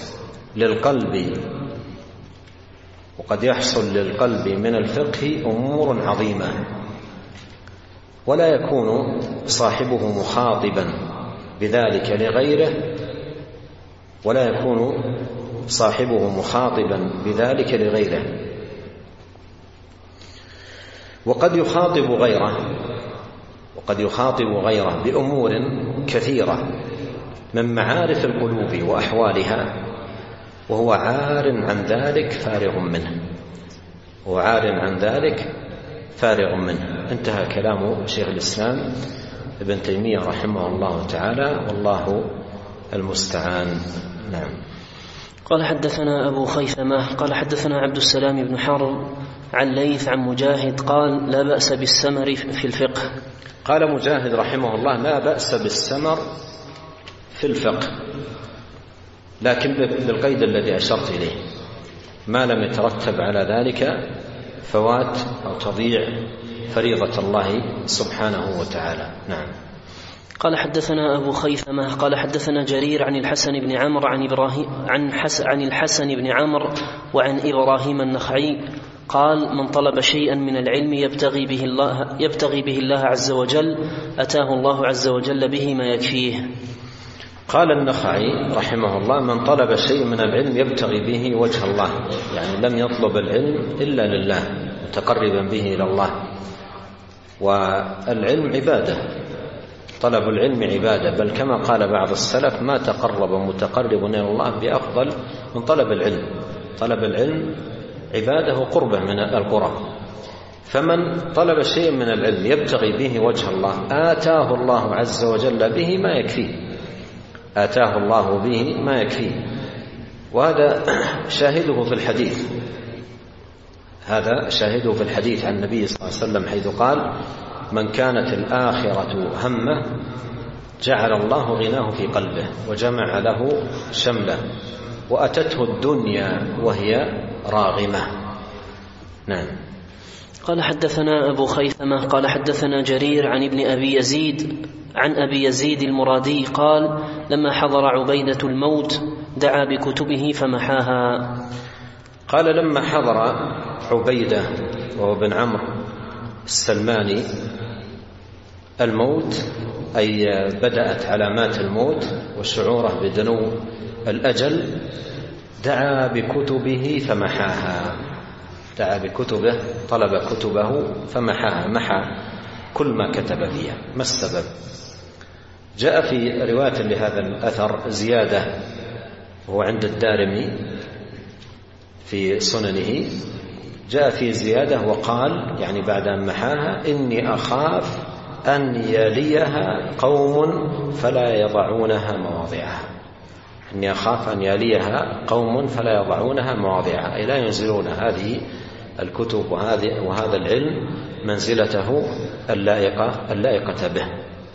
للقلب من الفقه أمور عظيمة، ولا يكون صاحبه مخاطبا بذلك لغيره، وقد يخاطب غيره بأمور كثيرة من معارف القلوب وأحوالها، وهو عار عن ذلك فارغ منه. انتهى كلام شيخ الإسلام ابن تيمية رحمه الله تعالى، والله المستعان. نعم. قال حدثنا أبو خيثمة قال حدثنا عبد السلام بن حرب عن ليث عن مجاهد قال: لا بأس بالسمر في الفقه. قال مجاهد رحمه الله: لا بأس بالسمر في الفقه، لكن بالقيد الذي أشرت إليه، ما لم يترتب على ذلك فوات أو تضيع فريضة الله سبحانه وتعالى. نعم. قال حدثنا أبو خيثمة قال حدثنا جرير عن الحسن بن عمرو عن الحسن بن عمرو وعن إبراهيم النخعي قال: من طلب شيئا من العلم يبتغي به الله عز وجل أتاه الله عز وجل به ما يكفيه. قال النخعي رحمه الله: من طلب شيء من العلم يبتغي به وجه الله، يعني لم يطلب العلم إلا لله متقربا به إلى الله. والعلم عبادة، طلب العلم عبادة، بل كما قال بعض السلف: ما تقرب متقرب إلى الله بأفضل من طلب العلم. طلب العلم عبادة وقربة من القرب. فمن طلب شيء من العلم يبتغي به وجه الله آتاه الله عز وجل به ما يكفيه. وهذا شاهده في الحديث عن النبي صلى الله عليه وسلم حيث قال: من كانت الآخرة همه جعل الله غناه في قلبه وجمع له شمله وأتته الدنيا وهي راغمة. نعم. قال حدثنا أبو خيثمة قال حدثنا جرير عن أبي يزيد المرادي قال لما حضر عبيدة الموت دعا بكتبه فمحاها. قال لما حضر عبيدة وهو بن عمرو السلماني الموت، أي بدأت علامات الموت وشعوره بدنو الأجل، دعا بكتبه فمحاها. دعا بكتبه، طلب كتبه فمحاها، محى كل ما كتب فيها. ما السبب؟ جاء في رواية لهذا الأثر زيادة، وهو عند الدارمي في سننه، جاء في زيادة وقال يعني بعد أن محاها: إني أخاف أن يليها قوم فلا يضعونها مواضعها. إني أخاف أن يليها قوم فلا يضعونها مواضعها، أي لا ينزلون هذه الكتب وهذا العلم منزلته اللائقة به.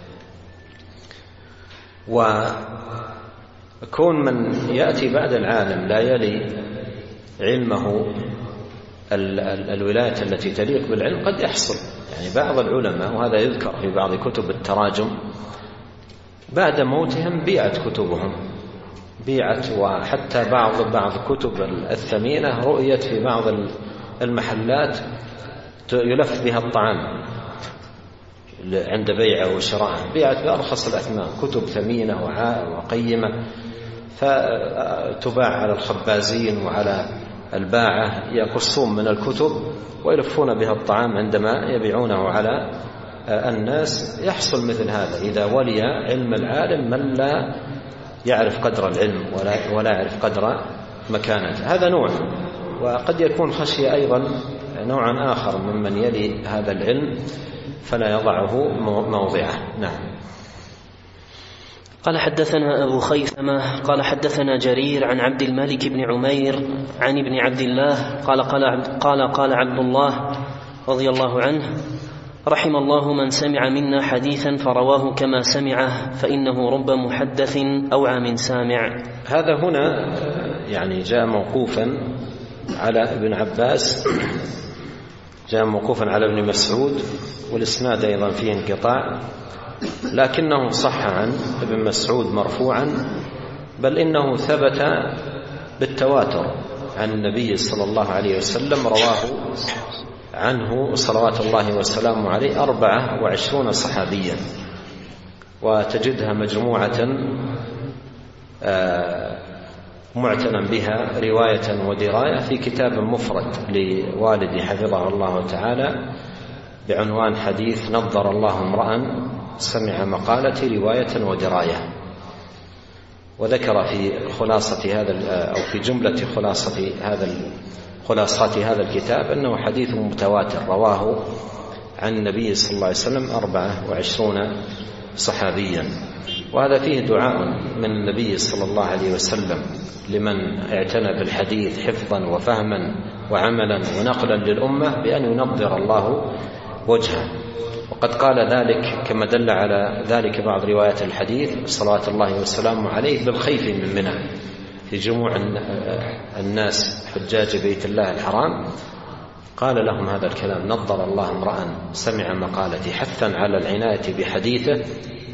وكون من يأتي بعد العالم لا يلي علمه الولاية التي تليق بالعلم قد يحصل. يعني بعض العلماء، وهذا يذكر في بعض كتب التراجم، بعد موتهم بيعت كتبهم، بيعت، وحتى بعض كتب الثمينة رؤيت في بعض المحلات يلف بها الطعام عند بيعه وشراءه، بيعت بأرخص الأثمان، كتب ثمينة وقيمة، فتباع على الخبازين وعلى الباعة، يقصون من الكتب ويلفون بها الطعام عندما يبيعونه على الناس. يحصل مثل هذا إذا ولي علم العالم من لا يعرف قدر العلم ولا يعرف قدر مكانته، هذا نوع. وقد يكون خشية أيضا نوعا آخر ممن يلي هذا العلم فلا يضعه موضعه. نعم. قال حدثنا أبو خيثمة قال حدثنا جرير عن عبد الملك بن عمير عن ابن عبد الله قال عبد الله رضي الله عنه: رحم الله من سمع منا حديثا فرواه كما سمعه، فإنه رب محدث أوعى من سامع. هذا هنا يعني جاء موقوفا على ابن عباس، جاء موقوفا على ابن مسعود، والإسناد أيضا فيه انقطاع، لكنه صح عن ابن مسعود مرفوعا، بل إنه ثبت بالتواتر عن النبي صلى الله عليه وسلم، رواه عنه صلوات الله وسلامه عليه 24 صحابيا، وتجدها مجموعة معتنى بها رواية ودراية في كتاب مفرد لوالدي حفظه الله تعالى بعنوان حديث نظر الله امرأ سمع مقالتي رواية ودراية. وذكر في خلاصة هذا أو في جملة خلاصات هذا الكتاب أنه حديث متواتر رواه عن النبي صلى الله عليه وسلم 24 صحابيا. وهذا فيه دعاء من النبي صلى الله عليه وسلم لمن اعتنى بالحديث حفظا وفهما وعملا ونقلا للأمة بأن ينظر الله وجهه. وقد قال ذلك كما دل على ذلك بعض روايات الحديث صلوات الله وسلامه عليه بالخيف من منى في جموع الناس حجاج بيت الله الحرام، قال لهم هذا الكلام: نظر الله امرأ سمع مقالتي، حثا على العناية بحديثه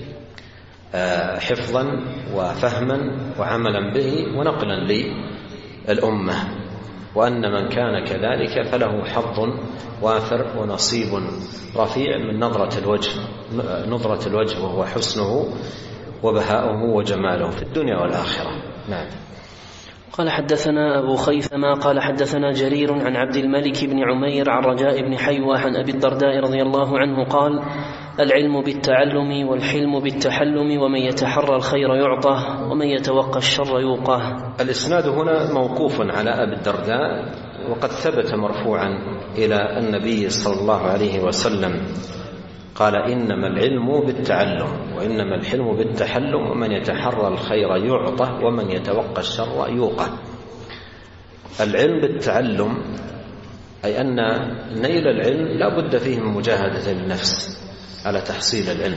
حفظا وفهما وعملا به ونقلا للأمة، وأن من كان كذلك فله حظ وافر ونصيب رفيع من نظرة الوجه وهو حسنه وبهاؤه وجماله في الدنيا والآخرة. نعم. قال حدثنا أبو خيثمة قال حدثنا جرير عن عبد الملك بن عمير عن رجاء بن حيوة عن أبي الدرداء رضي الله عنه قال: العلم بالتعلم والحلم بالتحلم، ومن يتحرى الخير يعطه ومن يتوقى الشر يوقه. الإسناد هنا موقوف على أبي الدرداء، وقد ثبت مرفوعا إلى النبي صلى الله عليه وسلم قال: إنما العلم بالتعلم وإنما الحلم بالتحلم، ومن يتحرى الخير يعطه ومن يتوقى الشر يوقه. العلم بالتعلم أي أن نيل العلم لا بد فيه من مجاهدة للنفس على تحصيل العلم.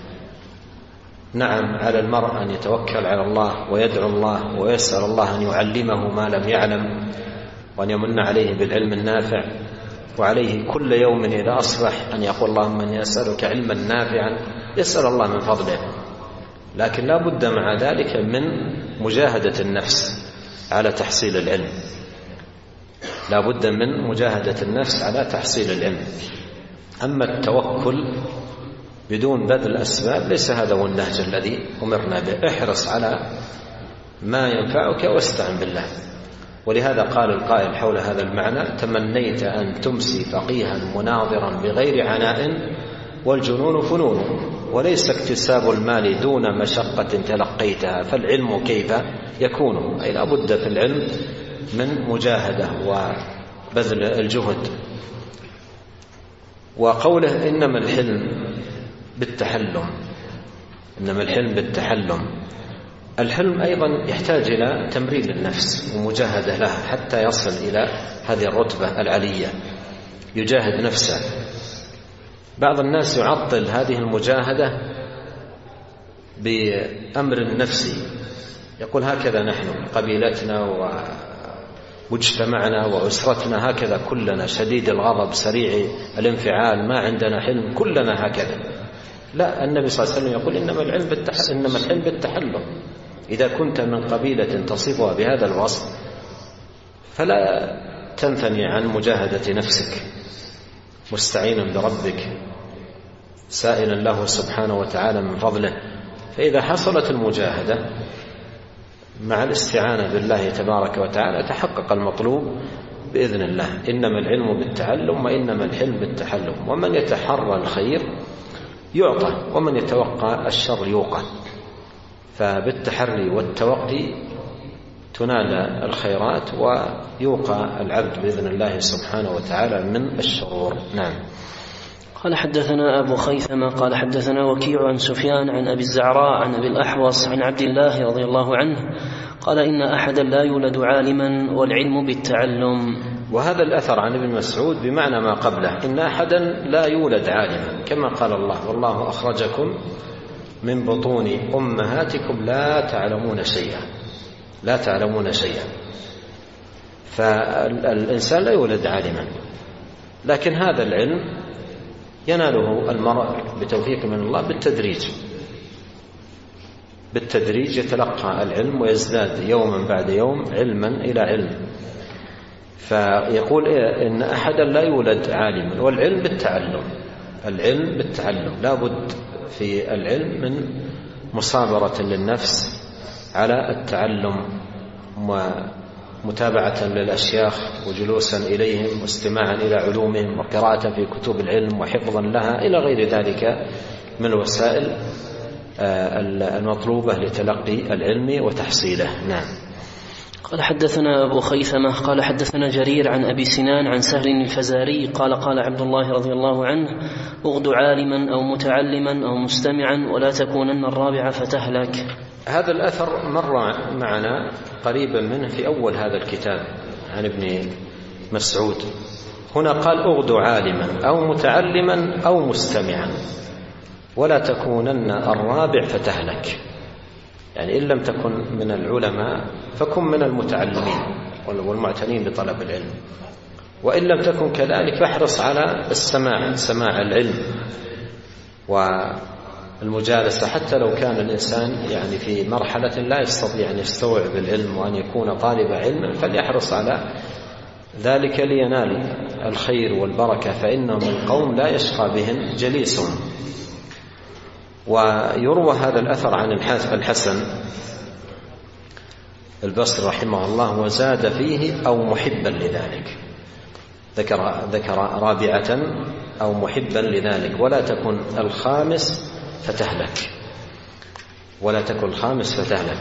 نعم، على المرء أن يتوكل على الله ويدعو الله ويسأل الله أن يعلمه ما لم يعلم وأن يمن عليه بالعلم النافع وعليه كل يوم إذا أصبح أن يقول اللهم إني أسألك علما نافعا، يسأل الله من فضله. لكن لا بد مع ذلك من مجاهدة النفس على تحصيل العلم، لا بد من مجاهدة النفس على تحصيل العلم. أما التوكل بدون بذل الأسباب ليس هذا هو النهج الذي أمرنا به. احرص على ما ينفعك واستعن بالله. ولهذا قال القائل حول هذا المعنى: تمنيت أن تمسي فقيها مناظرا بغير عناء والجنون فنون، وليس اكتساب المال دون مشقة تلقيتها، فالعلم كيف يكون؟ أي لا بد في العلم من مجاهدة وبذل الجهد. وقوله إنما الحلم بالتحلم، إنما الحلم بالتحلم، الحلم أيضا يحتاج إلى تمرين للنفس ومجاهدة لها حتى يصل إلى هذه الرتبة العلية، يجاهد نفسه. بعض الناس يعطل هذه المجاهدة بأمر نفسي، يقول هكذا نحن قبيلتنا ومجتمعنا وأسرتنا هكذا كلنا، شديد الغضب سريع الانفعال، ما عندنا حلم، كلنا هكذا. لا، النبي صلى الله عليه وسلم يقول إنما الحلم بالتحلم. إذا كنت من قبيلة تصفها بهذا الوصف فلا تنثني عن مجاهدة نفسك، مستعينا بربك، سائلا له سبحانه وتعالى من فضله. فإذا حصلت المجاهدة مع الاستعانة بالله تبارك وتعالى تحقق المطلوب بإذن الله. إنما العلم بالتعلم وإنما الحلم بالتحلم، ومن يتحرى الخير يعطى ومن يتوقع الشر يوقى. فبالتحري والتوقي تنال الخيرات ويوقى العبد بإذن الله سبحانه وتعالى من الشرور. نعم. قال حدثنا أبو خيثمة قال حدثنا وكيع عن سفيان عن أبي الزعراء عن أبي الأحوص عن عبد الله رضي الله عنه قال إن أحدا لا يولد عالما والعلم بالتعلم. وهذا الأثر عن ابن مسعود بمعنى ما قبله، إن أحدا لا يولد عالما، كما قال الله: والله أخرجكم من بطون أمهاتكم لا تعلمون شيئا، لا تعلمون شيئا. فالإنسان لا يولد عالما، لكن هذا العلم يناله المرء بتوفيق من الله بالتدريج يتلقى العلم ويزداد يوما بعد يوم علما إلى علم. فيقول إن أحدا لا يولد عالما والعلم بالتعلم. العلم بالتعلم، لا بد في العلم من مصابرة للنفس على التعلم ومتابعة للأشياخ وجلوسا إليهم واستماعا إلى علومهم وقراءة في كتب العلم وحفظا لها إلى غير ذلك من الوسائل المطلوبة لتلقي العلم وتحصيله. نعم. قال حدثنا أبو خيثمة قال حدثنا جرير عن أبي سنان عن سهل الفزاري قال قال عبد الله رضي الله عنه: اغد عالما أو متعلما أو مستمعا ولا تكونن الرابع فتهلك. هذا الأثر مر معنا قريبا منه في أول هذا الكتاب عن ابن مسعود. هنا قال: اغد عالما أو متعلما أو مستمعا ولا تكونن الرابع فتهلك. يعني إن لم تكن من العلماء فكن من المتعلمين والمعتنين بطلب العلم، وإن لم تكن كذلك فاحرص على سماع العلم والمجالسة، حتى لو كان الإنسان يعني في مرحلة لا يستطيع أن يستوعب العلم وأن يكون طالب علم، فليحرص على ذلك لينال الخير والبركة، فإنهم القوم لا يشقى بهم جليسهم. ويروى هذا الأثر عن الحسن البصري رحمه الله وزاد فيه أو محبا لذلك، ذكر رابعة أو محبا لذلك، ولا تكن الخامس فتهلك، ولا تكن الخامس فتهلك.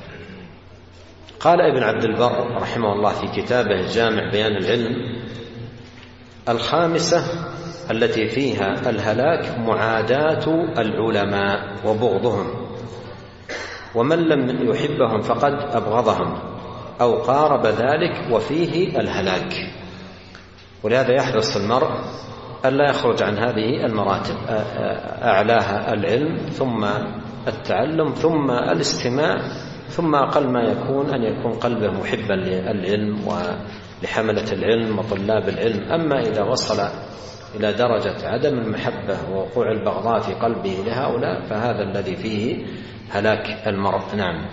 قال ابن عبد البر رحمه الله في كتابه جامع بيان العلم: الخامسة التي فيها الهلاك معاداة العلماء وبغضهم، ومن لم يحبهم فقد أبغضهم أو قارب ذلك وفيه الهلاك. ولهذا يحرص المرء ألا يخرج عن هذه المراتب، أعلاها العلم ثم التعلم ثم الاستماع، ثم أقل ما يكون أن يكون قلبه محبا للعلم لحملة العلم وطلاب العلم. أما إذا وصل إلى درجة عدم المحبة ووقوع البغضاء في قلبه لهؤلاء فهذا الذي فيه هلاك المرء. نعم.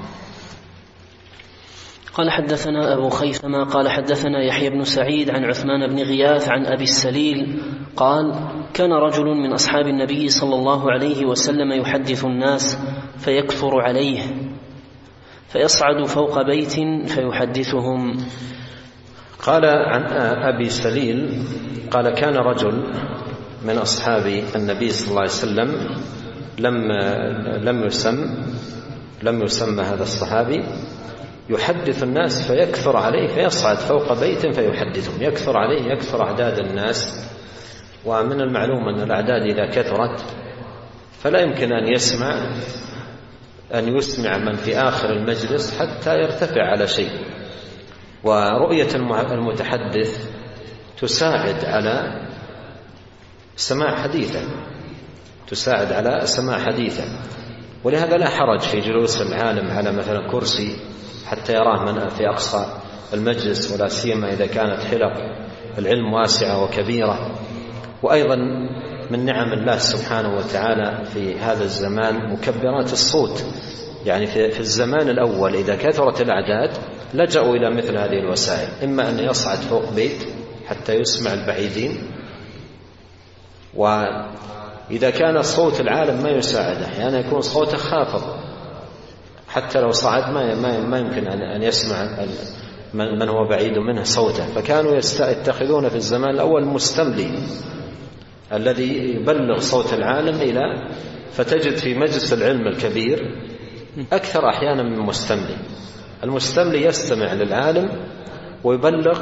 قال حدثنا أبو خيثمة قال حدثنا يحيى بن سعيد عن عثمان بن غياث عن أبي السليل قال كان رجل من أصحاب النبي صلى الله عليه وسلم يحدث الناس فيكثر عليه فيصعد فوق بيت فيحدثهم. قال عن أبي سليل قال كان رجل من أصحاب النبي صلى الله عليه وسلم لم يسمى هذا الصحابي يحدث الناس فيكثر عليه فيصعد فوق بيت فيحدثهم. يكثر عليه يكثر أعداد الناس، ومن المعلوم أن الأعداد إذا كثرت فلا يمكن أن يسمع من في آخر المجلس حتى يرتفع على شيء. ورؤية المتحدث تساعد على سماع حديثه، ولهذا لا حرج في جلوس العالم على مثلا كرسي حتى يراه من في أقصى المجلس، ولا سيما إذا كانت حلق العلم واسعة وكبيرة. وأيضا من نعم الله سبحانه وتعالى في هذا الزمان مكبرات الصوت. يعني في الزمان الأول إذا كثرت الأعداد لجأوا إلى مثل هذه الوسائل، إما أن يصعد فوق بيت حتى يسمع البعيدين، وإذا كان صوت العالم ما يساعده يعني يكون صوته خافض حتى لو صعد ما يمكن أن يسمع من هو بعيد منه صوته. فكانوا يتخذون في الزمان الأول المستملي الذي يبلغ صوت العالم فتجد في مجلس العلم الكبير أكثر أحيانا من المستملي يستمع للعالم ويبلغ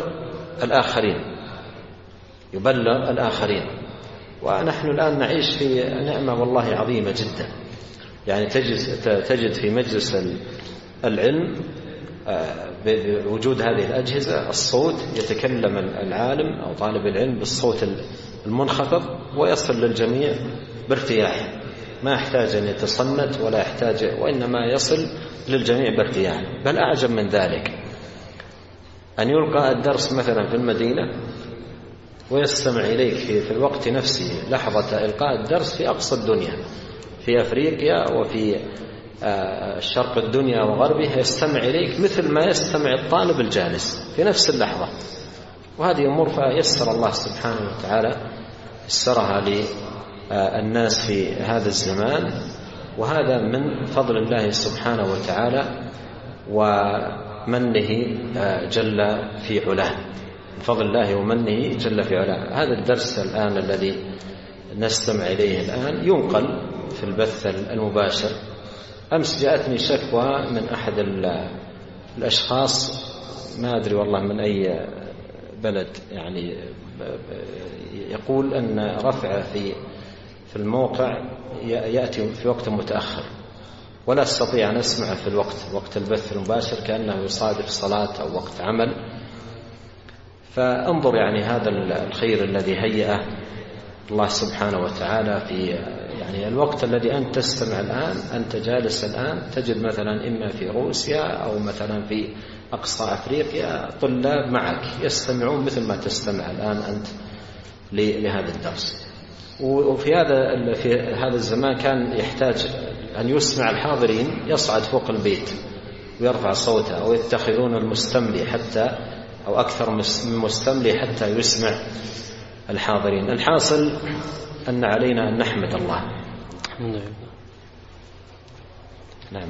الآخرين. ونحن الآن نعيش في نعمة والله عظيمة جدا. يعني تجد في مجلس العلم بوجود هذه الأجهزة الصوت يتكلم العالم أو طالب العلم بالصوت المنخفض ويصل للجميع بارتياح، ما يحتاج أن يتصنت ولا يحتاج، وإنما يصل للجميع بارتياح. بل أعجب من ذلك أن يلقى الدرس مثلا في المدينة ويستمع إليك في الوقت نفسه لحظة إلقاء الدرس في أقصى الدنيا، في أفريقيا وفي شرق الدنيا وغربها، يستمع إليك مثل ما يستمع الطالب الجالس في نفس اللحظة. وهذه أمور فيسر الله سبحانه وتعالى يسرها للناس في هذا الزمان، وهذا من فضل الله سبحانه وتعالى ومنه جل في علاه. بفضل الله ومنه جل في علاه. هذا الدرس الآن الذي نستمع إليه الآن ينقل في البث المباشر. أمس جاءتني شكوى من أحد الأشخاص، ما أدري والله من أي بلد، يعني يقول أن رفعه في الموقع يأتي في وقت متأخر ولا أستطيع أن أسمع في وقت البث المباشر، كأنه يصادف صلاة أو وقت عمل. فانظر يعني هذا الخير الذي هيئه الله سبحانه وتعالى في يعني الوقت الذي أنت تستمع الآن، أنت جالس الآن تجد مثلا إما في روسيا أو مثلا في أقصى أفريقيا طلاب معك يستمعون مثل ما تستمع الآن أنت لهذا الدرس. وفي هذا الزمان كان يحتاج أن يسمع الحاضرين يصعد فوق البيت ويرفع صوته، أو يتخذون المستملي حتى أو أكثر من مستملي حتى يسمع الحاضرين. الحاصل أن علينا أن نحمد الله. نعم.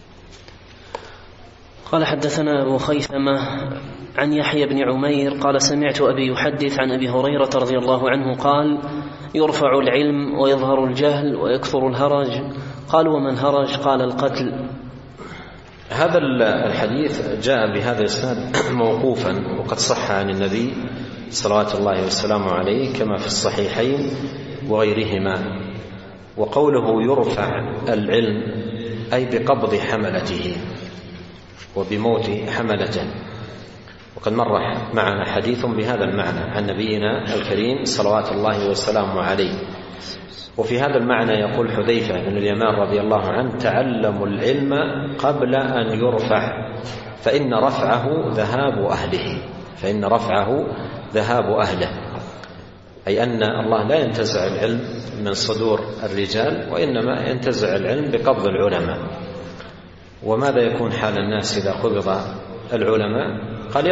قال حدثنا أبو خيثمة عن يحيى بن عمير قال سمعت أبي يحدث عن أبي هريرة رضي الله عنه قال يرفع العلم ويظهر الجهل ويكثر الهرج. قال وما الهرج؟ قال القتل. هذا الحديث جاء بهذا الإسناد موقوفا، وقد صح عن النبي صلوات الله وسلامه عليه كما في الصحيحين وغيرهما. وقوله يرفع العلم أي بقبض حملته وبموت حملته، وقد مر معنا حديث بهذا المعنى عن نبينا الكريم صلوات الله وسلامه عليه. وفي هذا المعنى يقول حذيفة بن اليمان رضي الله عنه تعلموا العلم قبل أن يرفع فإن رفعه ذهاب أهله. فإن رفعه ذهاب أهله، أي أن الله لا ينتزع العلم من صدور الرجال، وإنما ينتزع العلم بقبض العلماء. وماذا يكون حال الناس إذا قبض العلماء؟ قال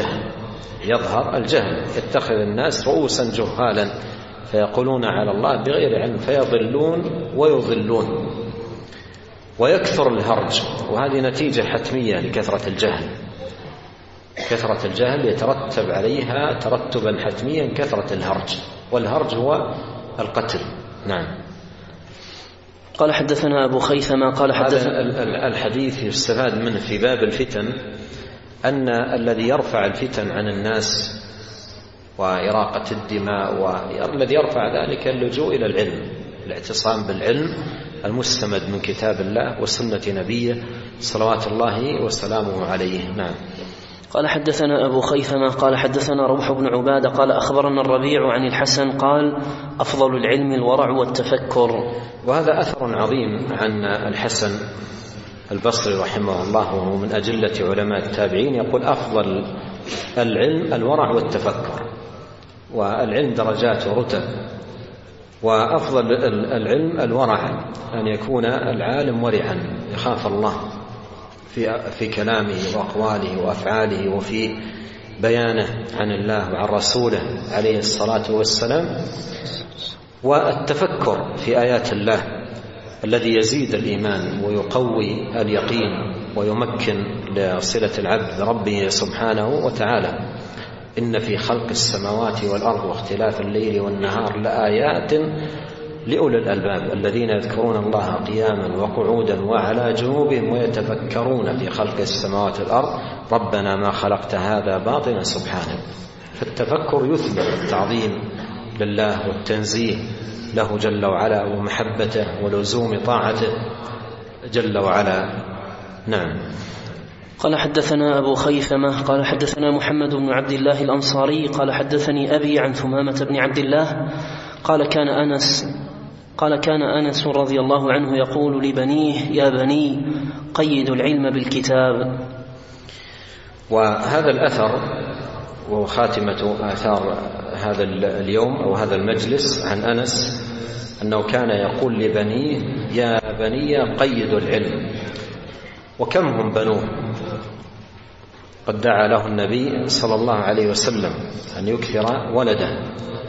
يظهر الجهل، يتخذ الناس رؤوسا جهالا فيقولون على الله بغير علم فيضلون ويضلون، ويكثر الهرج، وهذه نتيجة حتمية لكثرة الجهل. كثرة الجهل يترتب عليها ترتبا حتميا كثرة الهرج، والهرج هو القتل. نعم. قال حدثنا أبو خيثمة قال حدثنا الحديث يستفاد منه في باب الفتن أن الذي يرفع الفتن عن الناس وإراقة الدماء، والذي يرفع ذلك اللجوء إلى العلم، الاعتصام بالعلم المستمد من كتاب الله وسنة نبيه صلوات الله وسلامه عليه. نعم. قال حدثنا أبو خيثمة قال حدثنا روح بن عبادة قال أخبرنا الربيع عن الحسن قال أفضل العلم الورع والتفكر. وهذا أثر عظيم عن الحسن البصري رحمه الله، وهو من أجلة علماء التابعين، يقول أفضل العلم الورع والتفكر. والعلم درجات ورتب، وأفضل العلم الورع، أن يكون العالم ورعا يخاف الله في كلامه وأقواله وأفعاله وفي بيانه عن الله وعن رسوله عليه الصلاة والسلام. والتفكر في آيات الله الذي يزيد الإيمان ويقوي اليقين ويمكن لصلة العبد بربه سبحانه وتعالى. إن في خلق السماوات والأرض واختلاف الليل والنهار لآيات لأولي الألباب الذين يذكرون الله قياما وقعودا وعلى جنوبهم ويتفكرون في خلق السماوات والأرض ربنا ما خلقت هذا باطلا سبحانه. فالتفكر يثمر التعظيم لله والتنزيه له جل وعلا ومحبته ولزوم طاعته جل وعلا. نعم. قال حدثنا أبو خيثمة قال حدثنا محمد بن عبد الله الأنصاري قال حدثني أبي عن ثمامة بن عبد الله قال كان أنس رضي الله عنه يقول لبنيه يا بني قيدوا العلم بالكتاب. وهذا الأثر وخاتمة آثار هذا اليوم أو هذا المجلس عن أنس أنه كان يقول لبنيه يا بني قيدوا العلم. وكم هم بنوه؟ قد دعا له النبي صلى الله عليه وسلم أن يكثر ولده،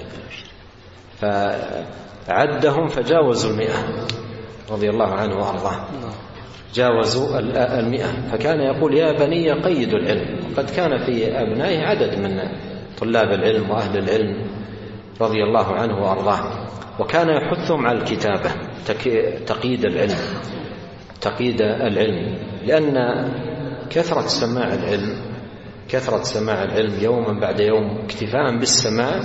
فعدهم فجاوزوا 100 رضي الله عنه وأرضاه، جاوزوا 100. فكان يقول يا بني قيدوا العلم. وقد كان في أبنائه عدد من طلاب العلم وأهل العلم رضي الله عنه وأرضاه، وكان يحثهم على الكتابة، تقييد العلم، لأن كثرة سماع العلم يوما بعد يوم اكتفاء بالسماع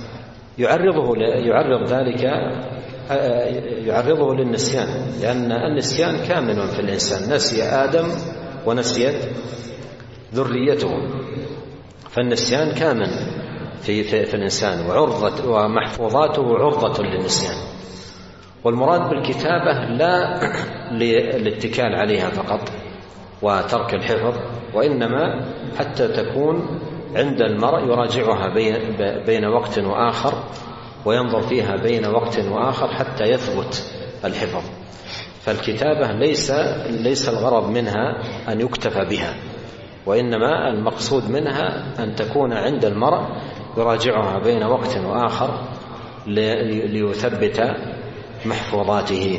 يعرضه للنسيان، لأن النسيان كامن في الإنسان، نسي آدم ونسيت ذريته، فالنسيان كامن في الإنسان ومحفوظاته عرضة للنسيان. والمراد بالكتابة لا للاتكال عليها فقط وترك الحفظ، وإنما حتى تكون عند المرء يراجعها بين وقت وآخر وينظر فيها بين وقت وآخر حتى يثبت الحفظ. فالكتابة ليس الغرض منها أن يكتفى بها، وإنما المقصود منها أن تكون عند المرء يراجعها بين وقت وآخر ليثبت محفوظاته.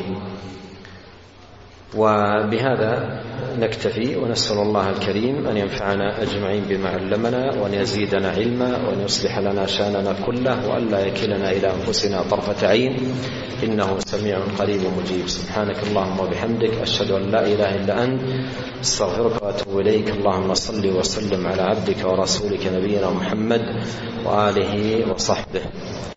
وبهذا نكتفي، ونسأل الله الكريم أن ينفعنا أجمعين بما علمنا، وأن يزيدنا علما، وأن يصلح لنا شأننا كله، وأن لا يكلنا إلى أنفسنا طرفة عين، إنه سميع قريب مجيب. سبحانك اللهم وبحمدك، أشهد أن لا إله إلا أنت، استغفرك وأتوب إليك. اللهم صل وسلم على عبدك ورسولك نبينا محمد وآله وصحبه.